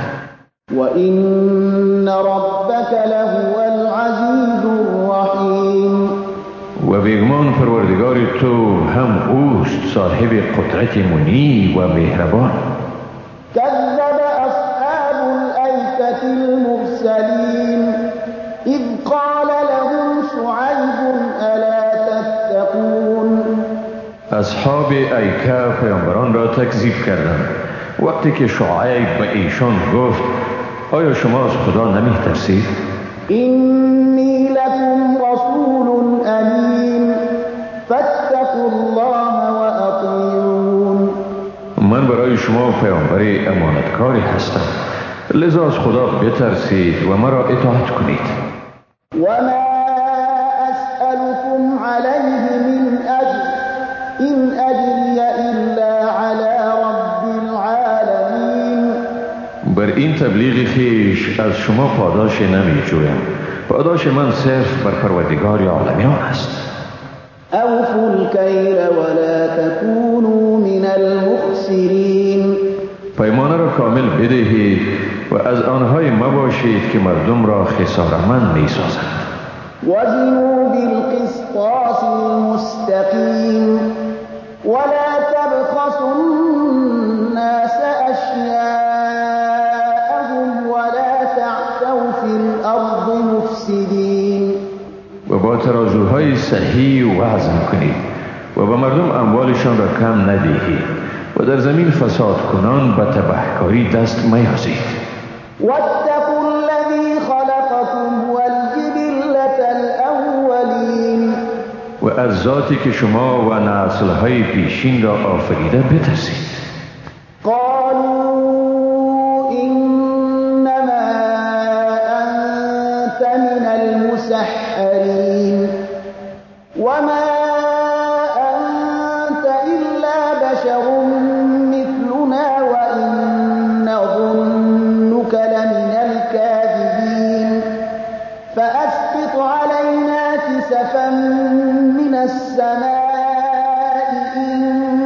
وإن ربك لهو العزيز الرحيم. و بیگمان پروردگار تو هم اوست صاحب قدرت منی و مهربان. كذب أصحاب الأيكة المرسلين إذ قال لهم شعيب ألا تتقون. اصحاب ایکه پیامبران را تکذیب کردند وقتی که شعیب به ایشان گفت آیا شما از خدا نمی ترسید؟ إني لكم رسول أمين فاتقوا الله وأطيعون. من برای شما پیامبری امانتکاری هستم لذا از خدا بترسید و مرا اطاعت کنید. وما أسألكم عليه من أجر إن أجري إلا على رب العالمين. بر این تبلیغ خویش از شما پاداش نمی جویم. پاداش من صرف بر پروردگار عالمیان است. أوفوا الكيل ولا تكونوا من المخسرين. پیمانه را کامل بدهید و از آنهای مباشید که مردم را خسارتمند می سازند. وزنوا بالقسطاس المستقيم ولا تبخسوا الناس أشياءهم ولا تعثوا في الأرض مفسدين. و با ترازوهای صحیح وزن کنید و به مردم اموالشان را کم ندهید و در زمین فساد کنان به تبهکاری دست میازید. واتقوا الذي خلقكم والجبلة الأولين. و از ذاتی که شما و نسل‌های پیشین را آفریده بترسید. قالوا إنما أنت من المسحرين وما أنت إلا بشر مثلنا وإن نظنك لمن الكاذبين فأسقط علينا كسفا من السماء إن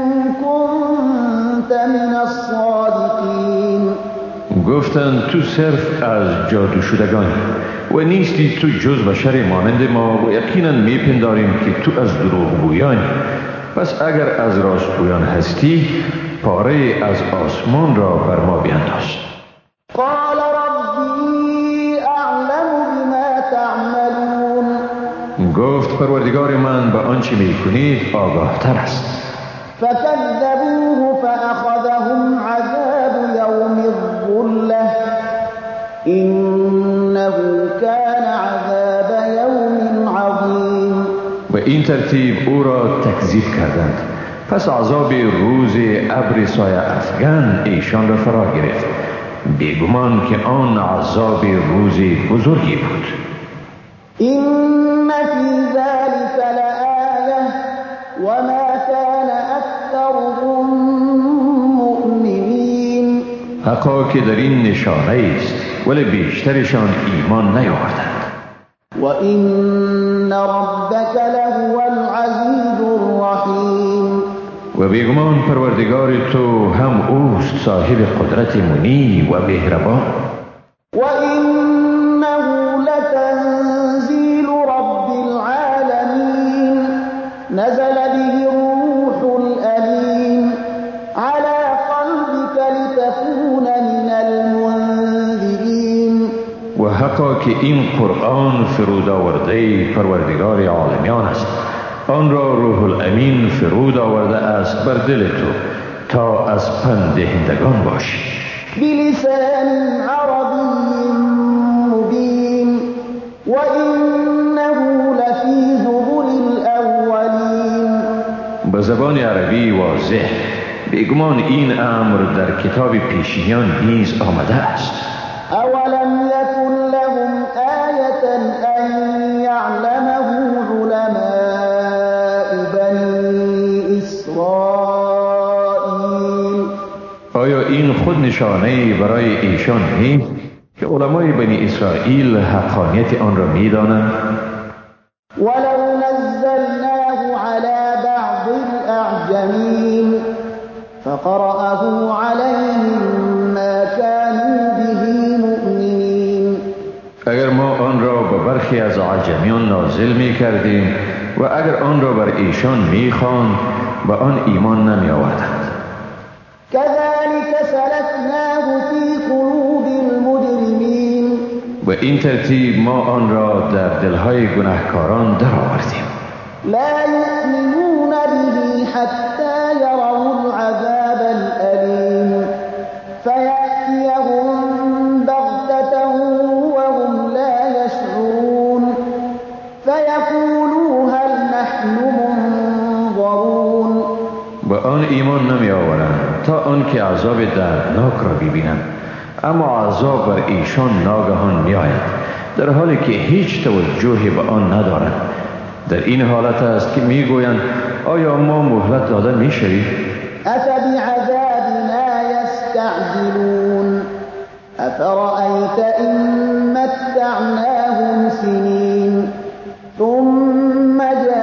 كنت من الصادقين. گفتند تو صرف از جادو شدگانی و نیستی تو جز بشر مانند ما و یقینا میپنداریم که تو از دروغگویانی. پس اگر از راستگویان هستی پاره از آسمان را بر ما بینداز. قال ربی اعلم بما تعملون. گفت پروردگار من به آنچه میکنید آگاه تر است. فكذبوه فأخذهم عذاب يوم الظلة إنه كان عذاب يوم عظيم. و این ترتیب او را تکذیب کردند. پس عذاب روز ابر سایه افگن ایشان را فرا گرفت. بیگمان که آن عذاب روز بزرگی بود. إن في ذلك لآية وما كان أكثرهم مؤمنين. حقا که در این نشانه است ولی بیشترشان ایمان نیاوردند. وإن ربك لهو العزيز الرحيم. و بیگمان پروردگار تو هم اوست صاحب قدرت منی و مهربان. وإنه لتنزيل رب العالمين نزل به الروح الأمين على قلبك لتكون من المنذرين. و حقا که این قرآن فرود آورده پروردگار عالمیان است. آن را روح الامین فرود آورده است بر دل تو تا از پند دهندگان باشی. بلسان عربي مبين وإنه لفي زبر الأولين. به زبان عربی واضح. بیگمان این امر در کتاب پیشینیان نیز آمده است. أولم يكن لهم آية أن يعلمه علماء بني إسرائيل. آیا این خود نشانه برای ایشان نیست که علمای بنی اسرائیل حقانیت آن را می‌دانند؟ ولو نزلناه على بعض الأعجمين فقرأه عليهم ما كانوا به مؤمنين. اگر ما آن را به برخی از عجمیان نازل می کردیم و اگر آن را بر ایشان می خواند به آن ایمان نمی آوردند. كذلك سلكناه في قلوب المجرمين. و این ترتیب ما آن را در دلهای گناهکاران در آوردیم. لا يؤمنون به حتى يروا العذاب الأليم فيأتيهم بغتة وهم لا يشعرون فيقولوا هل نحن منظرون. به آن ایمان نمی آورند تا آنکه عذاب دردناک را ببینند، اما عذاب بر ایشان ناگهان می آید در حالی که هیچ توجهی به آن ندارند. در این حالت است که می گویند آیا ما مهلت داده می شویم؟ أفبعذابنا يستعجلون أفرأيت إن متعناهم سنين ثم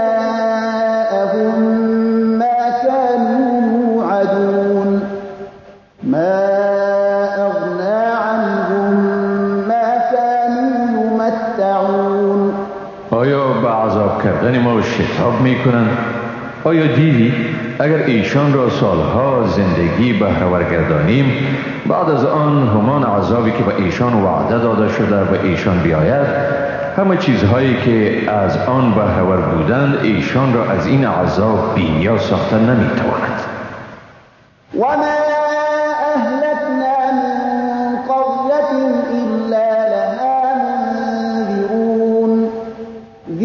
جاءهم ما كانوا يوعدون ما أغنى عنهم ما كانوا يمتعون. آیا به عذاب کردن ما شتاب می کنند؟ آیا دیدی اگر ایشان را سالها زندگی بهره‌ور گردانیم بعد از آن همان عذابی که به ایشان وعده داده شده به ایشان بیاید، همه چیزهایی که از آن بهره‌ور بودند ایشان را از این عذاب بی‌نیا ساخته نمی‌تواند. وما أهلكنا من قرية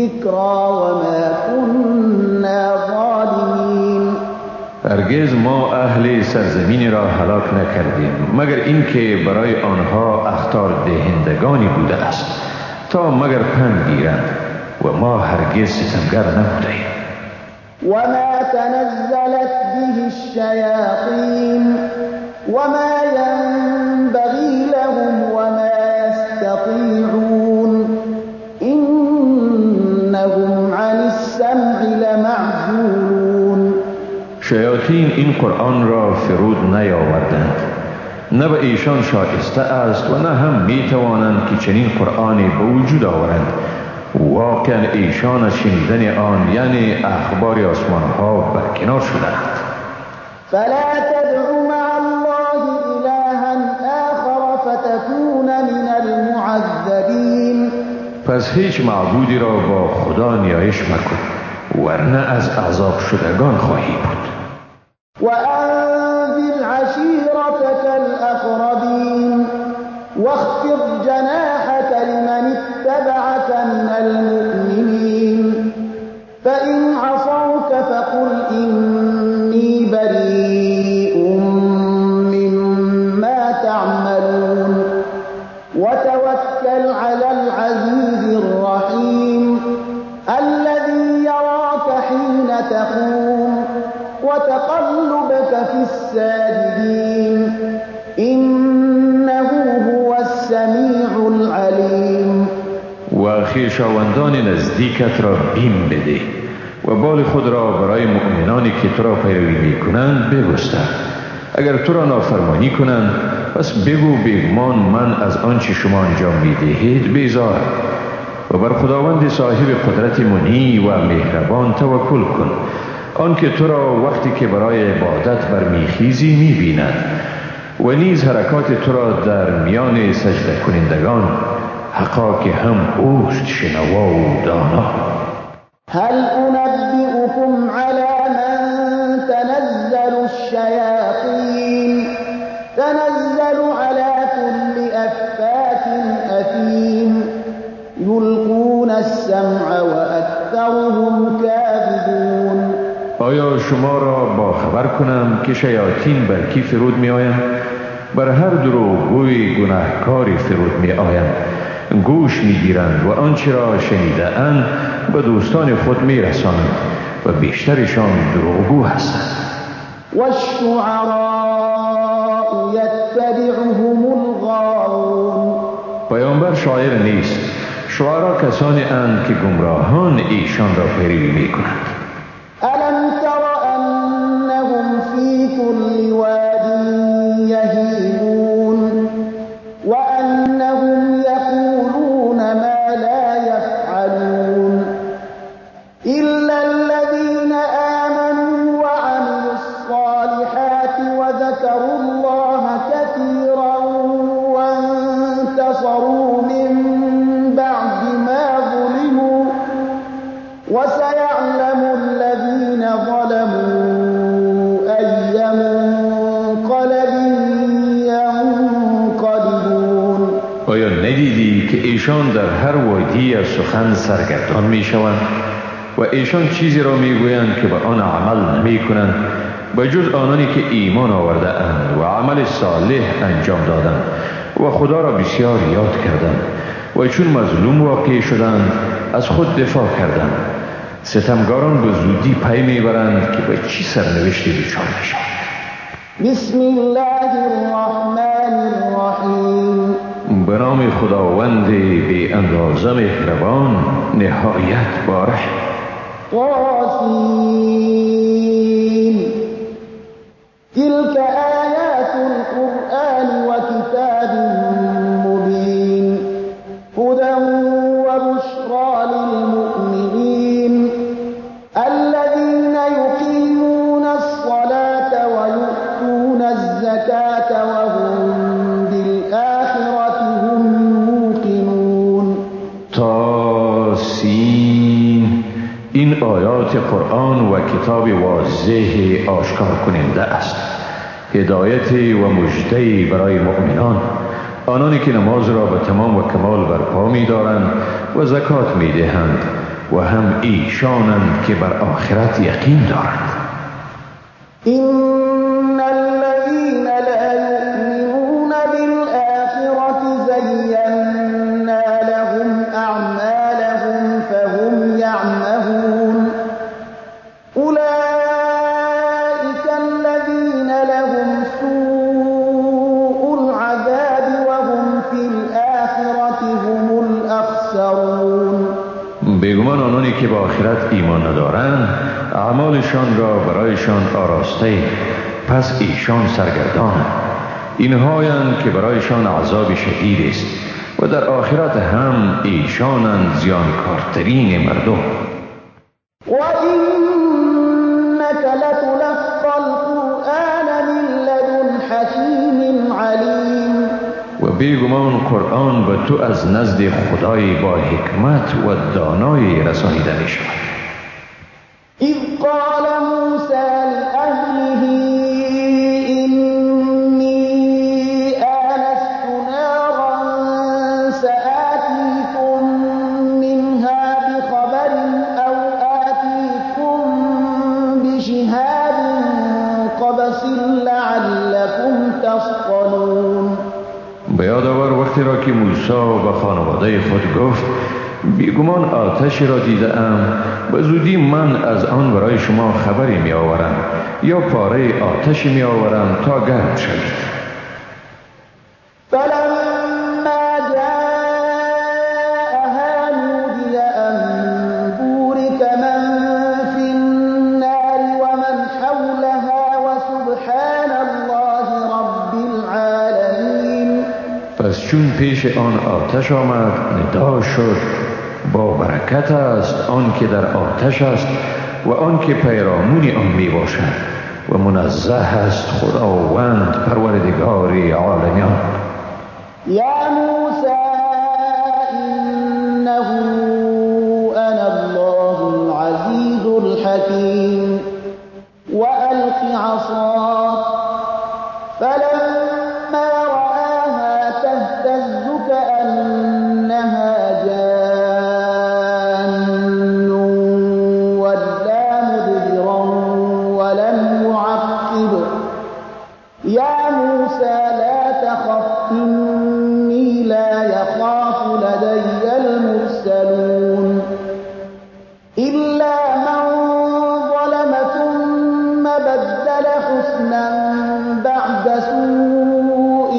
الذكرى وما كنا ظالمين. هرگز ما اهل سرزمین را هلاک نکردیم مگر اینکه برای آنها اخطار دهندگانی بوده است تا مگر پند گیرند و ما هرگز ستمگر نبودیم. وما تنزلت به الشياطين وما ينبغي لهم وما يستطيعون إنهم عن السمع لمعزولون. شیاطین این قرآن را فرود نیاوردند، نه به ایشان شایسته است و نه هم می توانند که چنین قرآنی به وجود آورند. واقعا ایشان از شنیدن آن یعنی اخبار آسمان ها برکنار شدند. فلا تدع مع الله إلها آخر فتكون من المعذبين. پس هیچ معبودی را با خدا نیایش مکن ورنه از عذاب شدگان خواهی بود. وأنذر عشيرتك الأقربين واخفض جناحك لمن اتبعك من المؤمنين فإن عصوك فقل إني بريء مما تعملون وتوكل على العزيز الرحيم الذي يراك حين تقوم وتقلبك في الساجدين إنه هو السميع العليم. و خویشاوندان نزدیکت را بیم بده و بال خود را برای مؤمنانی که تو را پیروی می کنند بگستر. اگر تو را نافرمانی کنند پس بگو بیگمان من از آنچه شما انجام می دهید بیزار و بر خداوند صاحب قدرت منی و مهربان توکل کن. آن که تو را وقتی که برای عبادت برمیخیزی می بیند و نیز حرکات تو را در میان سجده کنندگان حقا که هم اوست شنوا و دانا. هل أنبئكم على من تنزل الشياطين تنزل على كل أفاك أثيم يلقون السمع وأكثرهم كاذبون. آیا شما را با خبر کنم که شیاطین بر کی فرود می آیند؟ بر هر دروغگوی گناهکاری فرود می آیند. گوش می گیرند و آنچه را شنیده اند به دوستان خود می رسانند و بیشترشان دروغگو هستند. والشعراء يتبعهم الغاوون. پیامبر شاعر نیست، شعرا کسانی اند که گمراهان ایشان را پیروی می کنند. ألم تر أنهم في كل واد يهيمون وأنهم يقولون ما لا يفعلون إلا الذين آمنوا وعملوا الصالحات وذكروا الله كثيرا وانتصروا من بعد ما ظلموا وسيعلم الذين ظلموا أي منقلب ينقلبون. آیا ندیدی که ایشان در هر وادی از سخن سرگردان می شوند و ایشان چیزی را می گویند که به آن عمل نمی کنند به جز آنانی که ایمان آورده اند و عمل صالح انجام دادند و خدا را بسیار یاد کردند و چون مظلوم واقع شدند از خود دفاع کردند. ستمگاران به زودی پی میبرند که به چی سرنوشتی دچار میشوند. بسم الله الرحمن الرحیم. به نام خداوند بی اندازه مهربان نهایت باره. طاسین تلك آیات القرآن وكتاب مبین هدى وبشرى للمؤمنین الذين يقيمون الصلاة ويؤتون الزكاة وهم بالآخرة هم يوقنون. طاسین این آیات قرآن و کتاب واضح آشکار کننده است، هدایت و مژده برای مؤمنان، آنانی که نماز را به تمام و کمال برپا می دارند و زکات می دهند و هم ایشانند که بر آخرت یقین دارند. إن الذين لا يؤمنون بالآخرة زينا لهم أعمالهم فهم يعمهون أولئك الذين لهم سوء العذاب وهم في الآخرة هم الأخسرون. بیگمان آنانی که به آخرت ایمان ندارند اعمالشان را برایشان آراسته، پس ایشان سرگردانند. اینهایند که برایشان عذاب شدید است و در آخرت هم ایشانند زیانکارترین مردم. وإنك لتلقى القرآن من لدن حكيم عليم. و بیگمان قرآن به تو از نزد خدای با حکمت و دانایی رسانیده می شود. إذ قال موسى لأهله إني آنست نارا سآتيكم منها بخبر أو آتيكم بشهاب قبس لعلكم تصطلون. به یاد آور وقتی را که موسی به خانواده خود گفت بیگمان آتشی را دیده ام، به زودی من از آن برای شما خبری می آورم یا پاره آتشی می آورم تا گرم شوید. فلما جاءها نودي أن بورك من في النار ومن حولها وسبحان الله رب العالمين. پس چون پیش آن آتش آمد ندا شد با برکت است آن که در آتش است و آن که پیرامون آن می باشد و منزه است خداوند پروردگار عالمیان. يا موسى إنه أنا الله العزيز الحكيم وألق عصاك فلما رآها تهتز كأنها جان ولا مدبرا ولم يعقب يا موسى لا تخف إني لا يخاف لدي المرسلون إلا من ظلم ثم بدل حسنا بعد سوء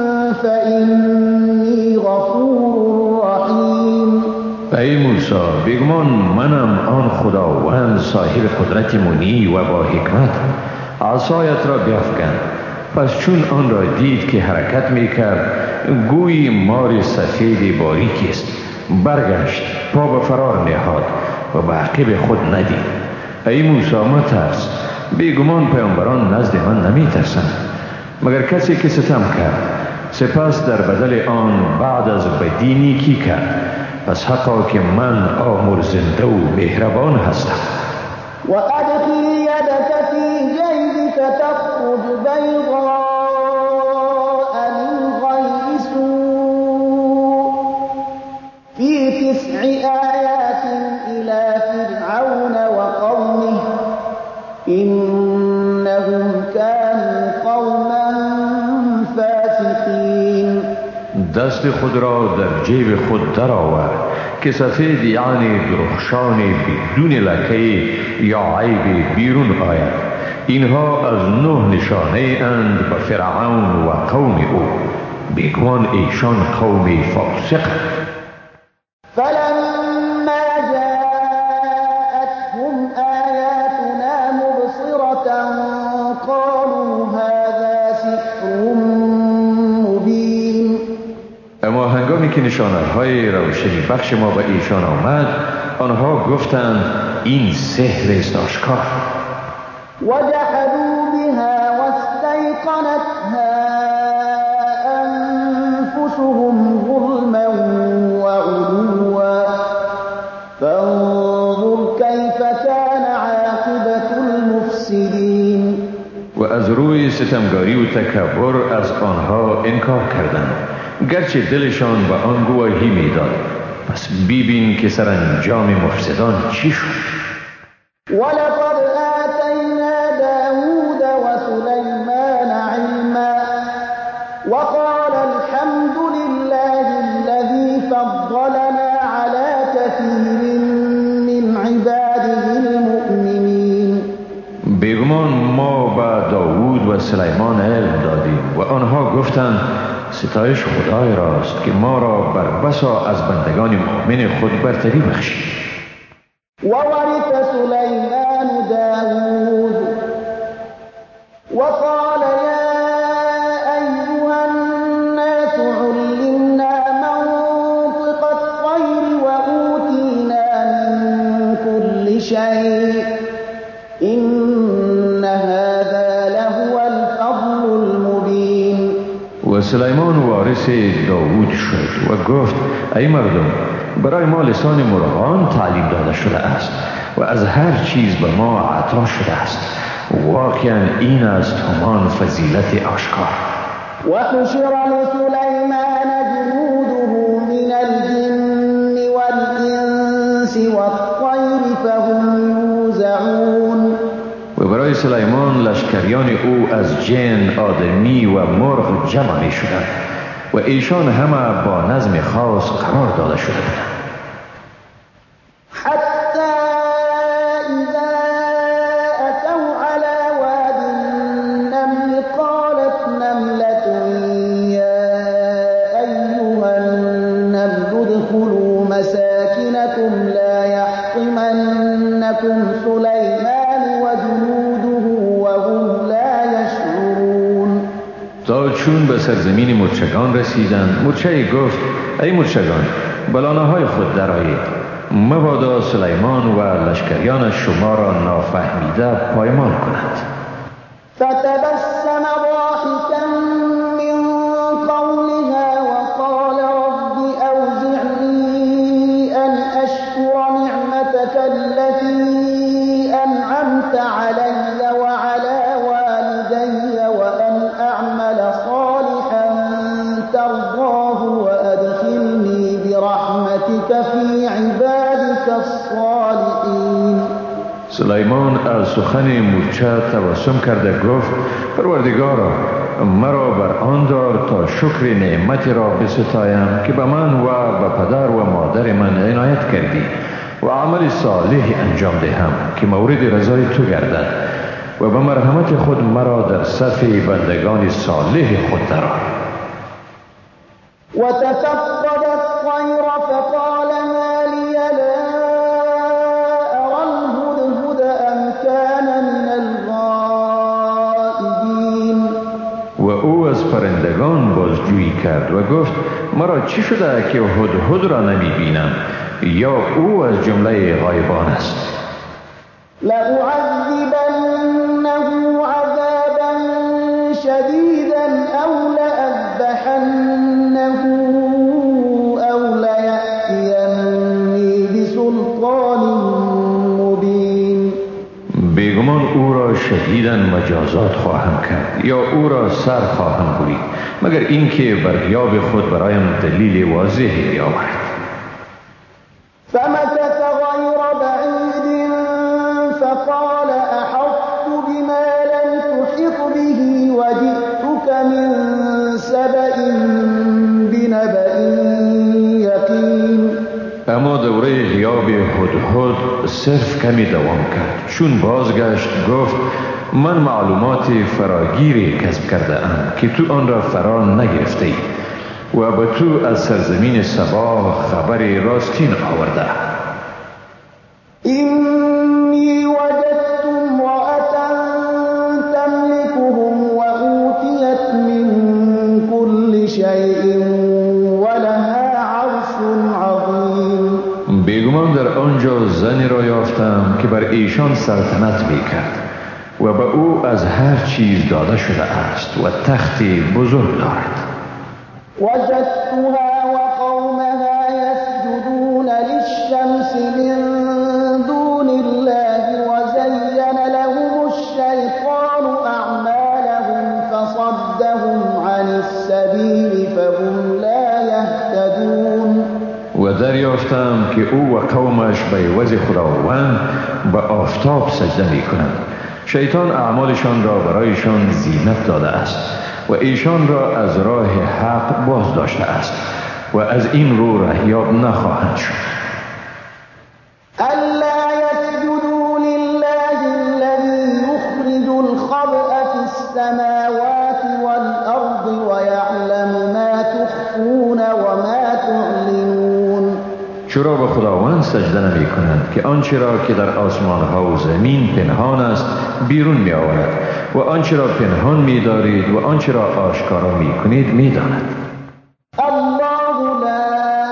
فإني غفور رحيم. ای موسی بیگمان منم آن خداوند صاحب قدرت منی و با حکمت. عصایت را بیفکن. پس چون آن را دید که حرکت می کرد گویی مار سفید باریکی است، برگشت پا به فرار نهاد و به عقب خود ندید. ای موسی مترس، بیگمان پیامبران نزد من نمی ترسند مگر کسی که ستم کرد سپس در بدل آن بعد از بدی نیکی کرد. پس حقا که من آمرزنده و مهربان هستم. وأدخل يدك في جيبك تخرج بيضاء من غير سوء في 9 آيات إلى فرعون وقومه إنهم كانوا قوما فاسقين. دست خود را در جیب خود درآور که سفید یعنی درخشان بدون لکه یا عیب بیرون آید. اینها از 9 نشانه اند به فرعون و قوم او، بیگمان ایشان قوم فاسق. فلما جاءتهم آياتنا مبصرة قالوا هذا سحر مبين. اما هنگامی که نشانه‌های روشنی بخش ما به ایشان آمد آنها گفتند این سحر است آشکار. وجحدوا بها واستيقنتها أنفسهم ظلما وعلوا فانظر كيف كان عاقبة المفسدين. و از روی ستمگاری و تکبر از آنها انکار کردند، گرچه دلشان به آن گواهی میداد. پس ببین که سرانجام مفسدان چی شد. ولقد آتينا داود وسليمان علما وقال الحمد لله الذي فضلنا على كثير من عباده المؤمنین. بیگمان ما به داوود و سلیمان علم دادیم و آنها گفتند ستایش خدای راست که ما را بر بسا از بندگان مؤمن خود برتری بخشید. وورث سليمان داود وقال يا أيها الناس علمنا منطق الطير وأوتينا من كل شيء إن هذا لهو الفضل المبين. و سلیمان وارث داوود شد و گفت ای مردم، برای ما لسان مرغان تعلیم داده شده است و از هر چیز به ما عطا شده است. واقعا این است همان فضیلت آشکار. وحشر لسليمان جنوده من الجن والإنس والطير فهم يوزعون. و برای سلیمان لشکریان او از جن، آدمی و مرغ جمع می شدند و ایشان همه با نظم خاص قرار داده شده بودند. حتى إذا أتوا على واد النمل قالت نملة يا أيها النمل ادخلوا مساكنكم لا يحطمنكم سليمان وجنوده وهم لا يشعرون. تا چون به سرزمین مرچگان رسیدند، مرچه گفت ای مرچگان، به لانه‌های خود درآیید، مبادا سلیمان و لشکریان شما را نافهمیده پایمال کنند. فتبسم ضاحكا من قولها وقال رب أوزعني أن أشكر نعمتك التي أنعمت علي وعلى والدي وأن أعمل صالحا ترضاه وأدخلني برحمتك في عبادك الصالحين. سلیمان از سخن مورچه تبسم کرده گفت پروردگارا، مرا بر آن دار تا شکر نعمتی را بستایم که به من و به پدر و مادر من عنایت کردی و عمل صالح انجام دهم که مورد رضای تو گردد و به مرحمت خود مرا در صف بندگان صالح خود درآر. وتفقد الطير فقال ما لي لا أرى الهدهد أم كان من الغائبين. و او از پرندگان بازجویی کرد و گفت مرا چی شده که هدهد را نمی بینم، یا او از جمله غایبان است. لأعذبنه عذابا شديدا أو لأذبحنه أو ليأتيني بسلطان مبين. بیگمان او را شدیداً مجازات خواهم کرد یا او را سر خواهم برید، مگر اینکه بر غیاب خود برایم دلیل واضحی بیاورد. فمكث غير بعيد فقال أحطت بما لم تحط به وجئتك من سبأ بنبأ يقين. اما دوره غیاب هدهد صرف کمی دوام کرد. چون بازگشت گفت من معلومات فراگیری کسب کرده ام که تو آن را فرا نگرفته ای و به تو از سرزمین سبا خبر راستین آورده. إني وجدت امرأة تملكهم وأوتيت من كل شيء ولها عرش عظيم. بیگمان در آنجا زنی را یافتم که بر ایشان سلطنت میکرد و به او از هر چیز داده شده است و تختی بزرگ دارد. وجدتها وقومها يسجدون للشمس من دون الله وزين لهم الشيطان أعمالهم فصدهم عن السبيل فهم لا يهتدون. و دریافت یافتم که او و قومش به عوض خداوند به آفتاب سجده می کنند. شیطان اعمالشان را برایشان زینت داده است و ایشان را از راه حق باز داشته است و از این رو رهیاب نخواهند شد. ألا يسجدوا لله الذي يخرج الخبأ في السماوات والأرض ويعلم ما تخفون وما تعلنون. چرا به خداوند سجده نمی کنند که آنچه را که در آسمان ها و زمین پنهان است بیرون می آورد و آنچه را پنهان می دارید و آنچه را آشکارا می کنید می داند. الله لا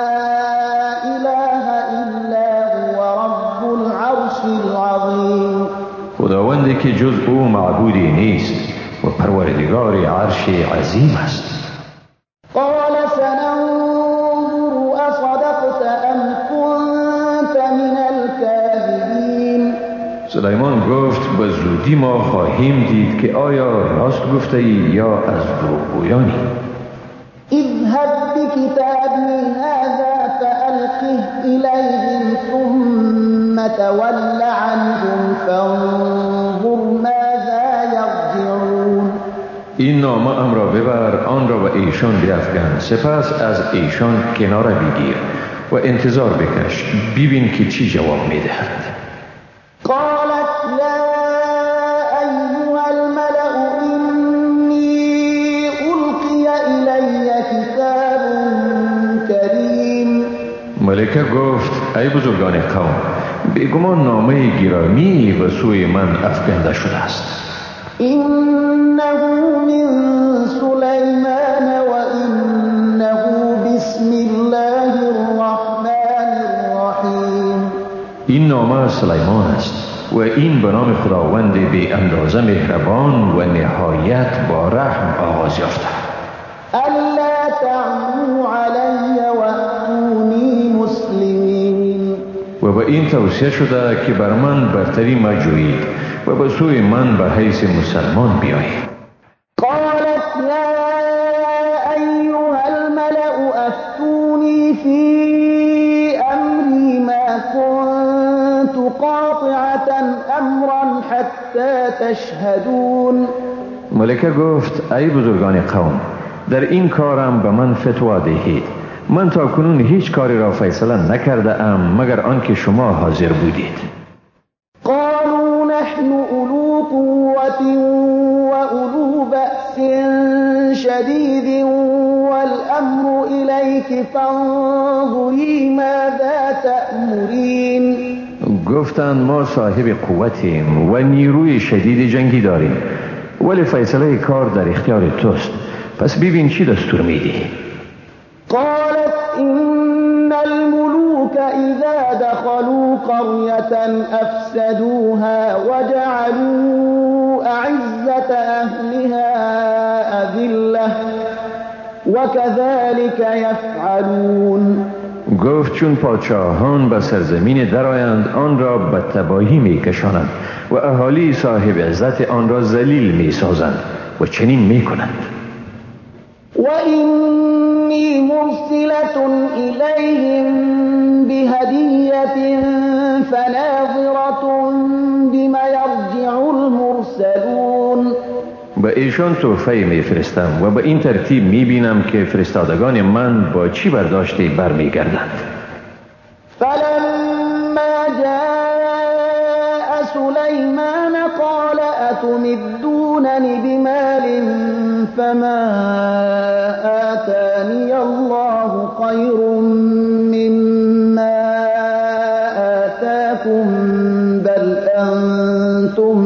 إله إلا هو رب العرش العظيم. خداوندی که جز او معبودی نیست و پروردگار عرش عظیم است. قال سننظر أصدقت أم كنت من الكاذبين. سلیمان گفت به زودی ما خواهیم دید که آیا راست گفته ای یا از دروغگویانی. اذهب بكتابي هذا فألقه إليهم ثم تول عنهم فانظر ماذا يرجعون. این نامه ام را ببر، آن را به ایشان بیفکن، سپس از ایشان کناره بگیر و انتظار بکش ببین که چی جواب میدهند. قالت يا أيها الملأ إني ألقي إلي كتاب كريم. ملکه گفت ای بزرگان قوم، بیگمان نامه گرامی به سوی من افکنده شده است. إنه من سليمان وإنه بسم الله الرحمن الرحیم. این نامه سلیمان است و این به نام خداوند بی اندازه مهربان و نهایت با رحم آغاز یافته. ألا تعلوا علي وأتوني مسلمين. و به این توصیه شده که بر من برتری مجویید و به سوی من به حیث مسلمان بیایید. قالت يا أيها الملأ أفتوني في أمري ما كنت قاطعة أمرا حتى تشهدون. ملکه گفت ای بزرگان قوم، در این کارم به من فتوا دهید. من تا کنون هیچ کاری را فیصله نکرده ام مگر آنکه شما حاضر بودید. قالوا نحن أولو قوة وأولو بأس شديد والأمر إليك فانظري ماذا تأمرين. گفتند ما صاحب قوتیم و نیروی شدید جنگی داریم، ولی فیصله کار در اختیار توست، پس ببین چی دستور میدی. قالت إن الملوك إذا دخلوا قرية أفسدوها وجعلوا أعزة أهلها أذلة وكذلك يفعلون. گفت چون پادشاهان به سرزمین درآیند آن را به تباهی میکشانند و اهالی صاحب عزت آن را ذلیل میسازند و چنین میکنند. وإني مرسلة إليهم بهدية فناظرة بما يرجع المرسلون. به ایشان تحفه میفرستم و به این ترتیب میبینم که فرستادگان من با چی برداشته برمیگردند. فلما جاء سليمان قال أتمدونني بمال فما آتاني الله خير مما آتاكم بل أنتم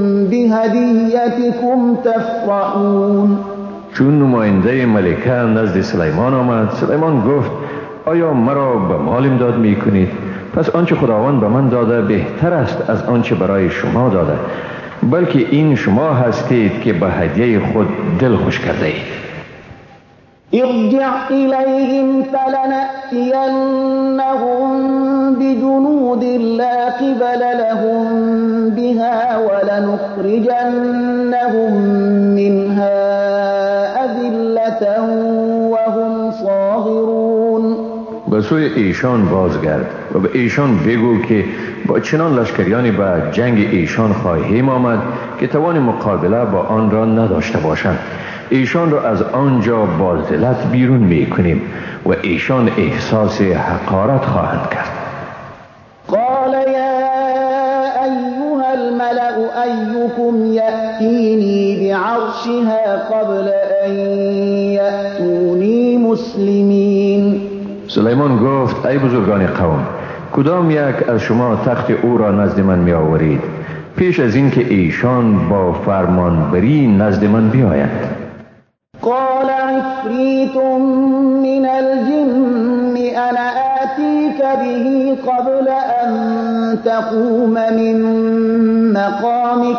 بهديتكم تفرحون. چون نماینده ملکه نزد سلیمان آمد، سلیمان گفت آیا مرا به مال امداد می کنید؟ پس آنچه خداوند به من داده بهتر است از آنچه برای شما داده، بلکه این شما هستید که به هدیه خود دل خوش کرده اید. ارجع إليهم فلنأتينهم بجنود لا قبل لهم بها ولنخرجنهم منها أذلة وهم صاغرون. به سوی ایشان بازگرد و به ایشان بگو که با چنان لشکریانی به جنگ ایشان خواهیم آمد که توان مقابله با آن را نداشته باشند. ایشان را از آنجا با ذلت بیرون می کنیم و ایشان احساس حقارت خواهند کرد. قال یا ایها الملأ ایکم یأتینی بعرشها قبل ان یأتونی مسلمین. سلیمان گفت ای بزرگان قوم، کدام یک از شما تخت او را نزد من می آورید پیش از این که ایشان با فرمانبری نزد من بیاید؟ قال عفریت من الجن انا آتیک به قبل ان تقوم من مقامک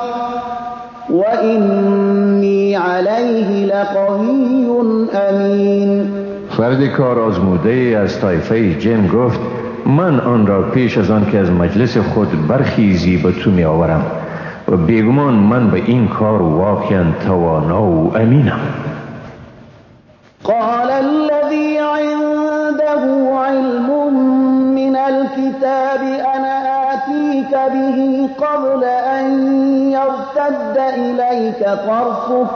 وإنی علیه لقوی امین. فرد کار آزموده از طایفه جن گفت من آن را پیش از آن که از مجلس خود برخیزی به تو می آورم و بیگمان من به این کار واقعا توانا و امینم. قال الذي عنده علم من الكتاب انا آتيك به قبل ان يرتد اليك طرفك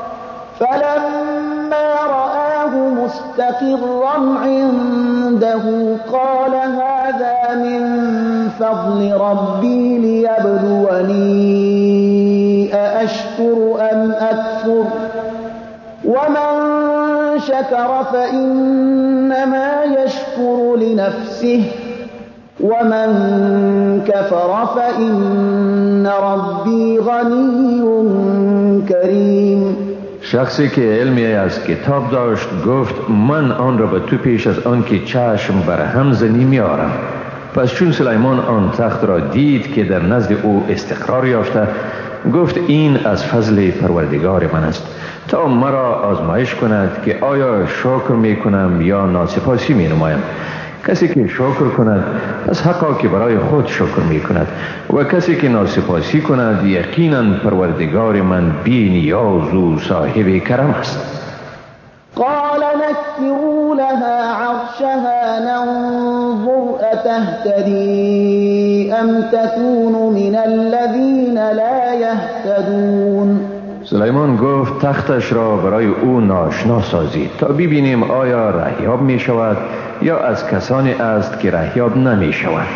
فلما رآه مستقرا عنده قال هذا من فضل ربي ليبلوني أأشكر أم أكفر ومن شكر فإنما يشكر لنفسه ومن كفر فإن ربي غني كريم. شخصی که علمی از کتاب داشت گفت من آن را به تو پیش از آن که چشم بر هم زنی میارم. پس چون سلیمان آن تخت را دید که در نزد او استقرار یافته گفت این از فضل پروردگار من است تا مرا آزمایش کند که آیا شکر می کنم یا ناسپاسی می نمایم. کسی که شکر کند از حقا که برای خود شکر می کند و کسی که ناسپاسی کند یقینا پروردگار من بی نیاز و صاحب کرم است. قال نكروا لها عرشها ننظر أتهتدي أم تكون من الذين لا يهتدون. سلیمان گفت تختش را برای او ناشنا سازید تا ببینیم آیا رهیاب می شود یا از کسانی است که رهیاب نمی شود.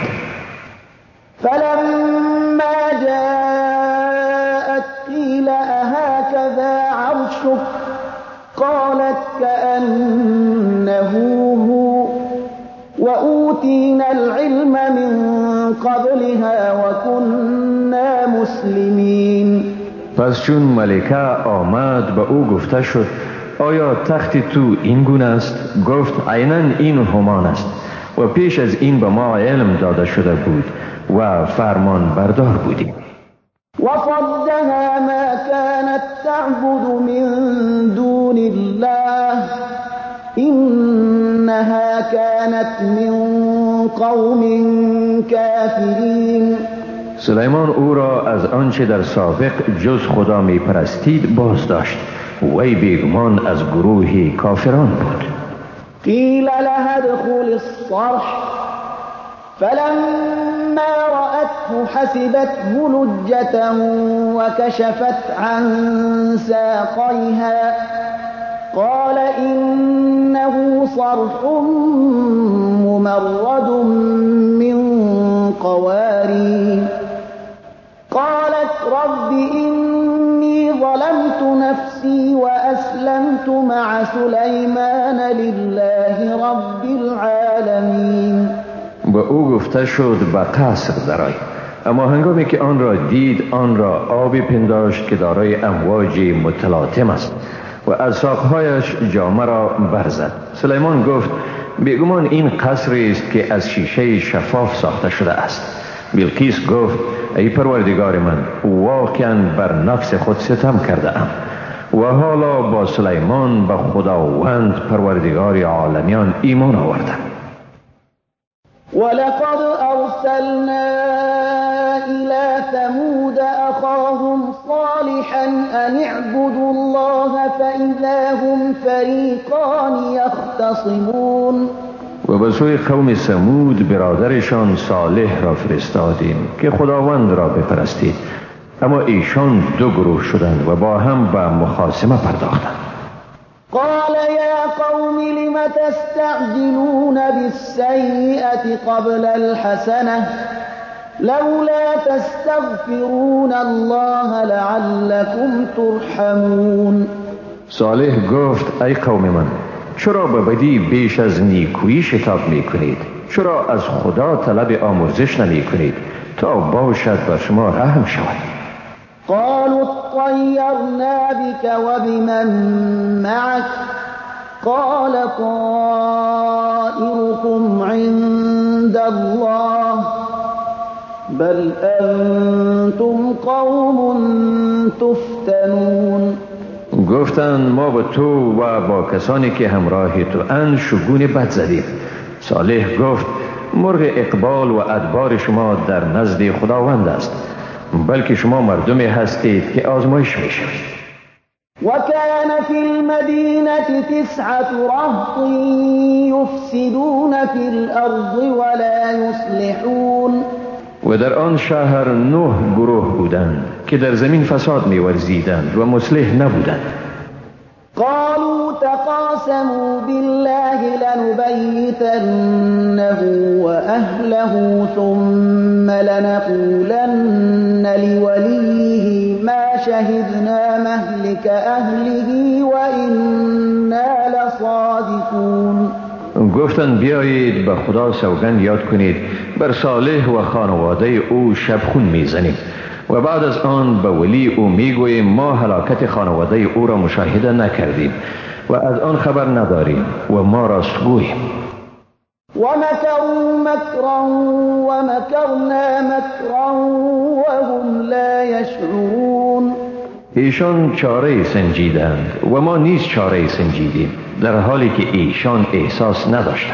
فلما جاءت قيل أهكذا عرشك قالت كأنه هو وأوتينا العلم من قبلها وكنا مسلمين. پس چون ملکه آمد به او گفته شد آیا تخت تو این گونه است؟ گفت عیناً این همان است و پیش از این به ما علم داده شده بود و فرمان بردار بودیم. وصدها ما كانت تعبد من دون الله إنها كانت من قوم كافرين. سلیمان او را از آنچه در سابق جز خدا می پرستید باز داشت. وی بیگمان از گروه کافران بود. قیل لها ادخل الصرح فلما رأته حسبته لجة وكشفت عن ساقيها قال إنه صرح ممرد من قوارير. قالت رب إني ظلمت نفسي وأسلمت مع سليمان لله رب العالمين. به او گفته شد به قصر درآی، اما هنگامی که آن را دید آن را آبی پنداشت که دارای امواج متلاطم است و از ساقهایش جامه را برزد. سلیمان گفت بیگمان این قصری است که از شیشه شفاف ساخته شده است. بلقیس گفت ای پروردگار من واقعا بر نفس خود ستم کرده ام و حالا با سلیمان به خداوند پروردگار عالمیان ایمان آوردم. ولقد أرسلنا إلى ثمود أخاهم صالحا أن اعبدوا الله فإذا هم فريقان يختصمون. و به سوی قوم ثمود برادرشان صالح را فرستادیم که خداوند را بپرستید، اما ایشان دو گروه شدند و با هم به مخاصمه پرداختند. قال يا قوم لم تستعجلون بالسيئة قبل الحسنة لولا تستغفرون الله لعلكم ترحمون. صالح گفت ای قوم من، چرا به بدی بیش از نیکویی شتاب می کنید؟ چرا از خدا طلب آمرزش نمی کنید تا باشد بر شما رحم شود؟ قالوا اطيرنا بك وبمن معك قال طائركم عند الله بل أنتم قوم تفتنون. گفتند ما با تو و با کسانی که همراه تو اند شگون بد زدیم. صالح گفت مرغ اقبال و ادبار شما در نزد خداوند است، بلکه شما مردمی هستید که آزمایش میشوید. وكان في المدينة 9 رهط يفسدون في الأرض ولا يصلحون. و در آن شهر 9 گروه بودند که در زمین فساد می‌ورزیدند و مصلح نبودند. قالوا تقاسموا بالله لنبيتنه وأهله ثم لنقولن لوليه ما شهدنا مهلك أهله وإنا لصادقون. گفتند بیایید به خدا سوگند یاد کنید بر صالح و خانواده او شبخون میزنیم و بعد از آن به ولی او میگوییم ما هلاکت خانواده او را مشاهده نکردیم و از آن خبر نداریم و ما راستگوییم. ومكروا مكرا ومكرنا مكرا وهم لا يشعرون. ایشان چاره سنجیدند و ما نیز چاره سنجیدیم در حالی که ایشان احساس نداشتند.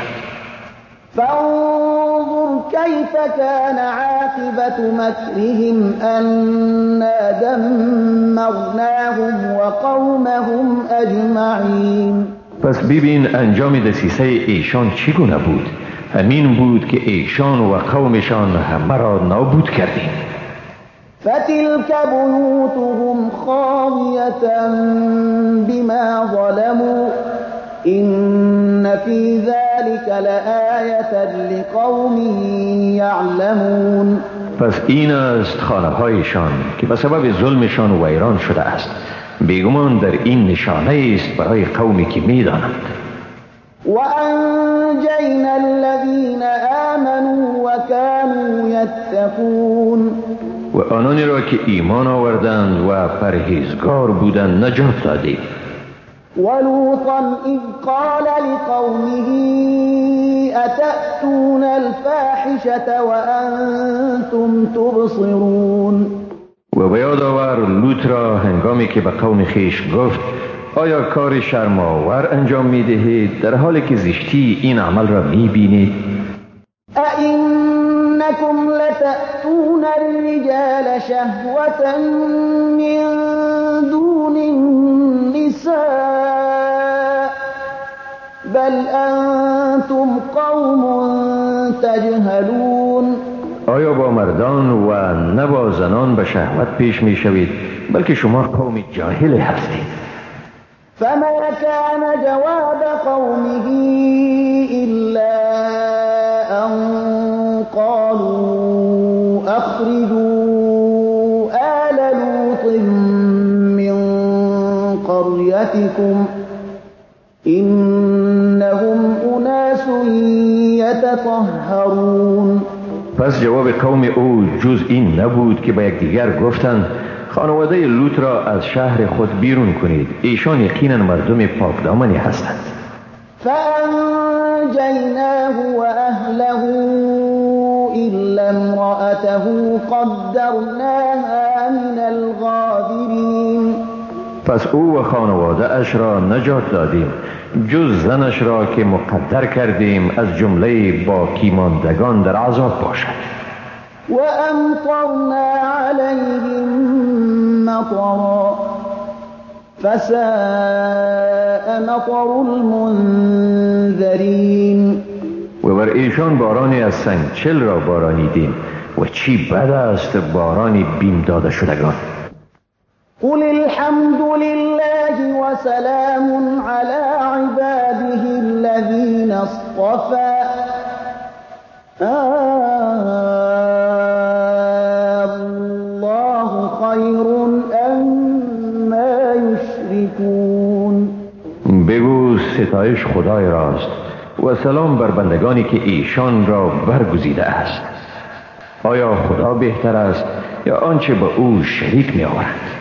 فانظر كيف كان عاقبة مكرهم أنا دمرناهم وقومهم أجمعين. پس ببین انجام دسیسه ایشان چگونه بود. همین بود که ایشان و قومشان همه را نابود کردیم. فتلك بيوتهم خاوية بما ظلموا إن في ذلك لآية لقوم يعلمون. پس این است خانه هایشان که به سبب ظلمشان ویران شده است. بیگمان در این نشانه است برای قومی که می‌دانند. وأنجينا الذين آمنوا وكانوا يتقون. و آنانی را که ایمان آوردند و پرهیزگار بودند نجات دادیم. ولوطا إذ قال لقومه أتأتون الفاحشة وأنتم تبصرون. و به یاد آور لوط را هنگامی که به قوم خیش گفت آیا کار شرم‌آور انجام می‌دهید در حالی که زشتی این عمل را می‌بینید؟ أئنكم لتأتون الرجال شهوة من دون النساء بل أنتم قوم تجهلون. آیا با مردان و نه با زنان به شهوت پیش می شوید بلکه شما قوم جاهل هستید؟ فما كان جواب قومه إلا أن قالوا أخرجوا آل لوط من قريتكم إنهم أناس يتطهرون. پس جواب قوم او جز این نبود که به یکدیگر گفتند خانواده لوط را از شهر خود بیرون کنید، ایشان یقینا مردم پاکدامنی هستند. فأنجيناه وأهله إلا امرأته قدرناها من الغابرين. پس او و خانواده اش را نجات دادیم جز زنش را که مقدر کردیم از جمله باقی ماندگان در عذاب باشد. وأمطرنا عليهم مطرا فساء مطر المنذرين. و بر ایشان بارانی از سنگچل را بارانیدیم و چی بد است بارانی بیم داده شدگان. قل الحمد لله وسلام على عباده الذين اصطفى الله خير أما يشركون. بگو ستایش خدای راست و سلام بر بندگانی که ایشان را برگزیده است. آیا خدا بهتر است یا آنچه به او شریک می آورند؟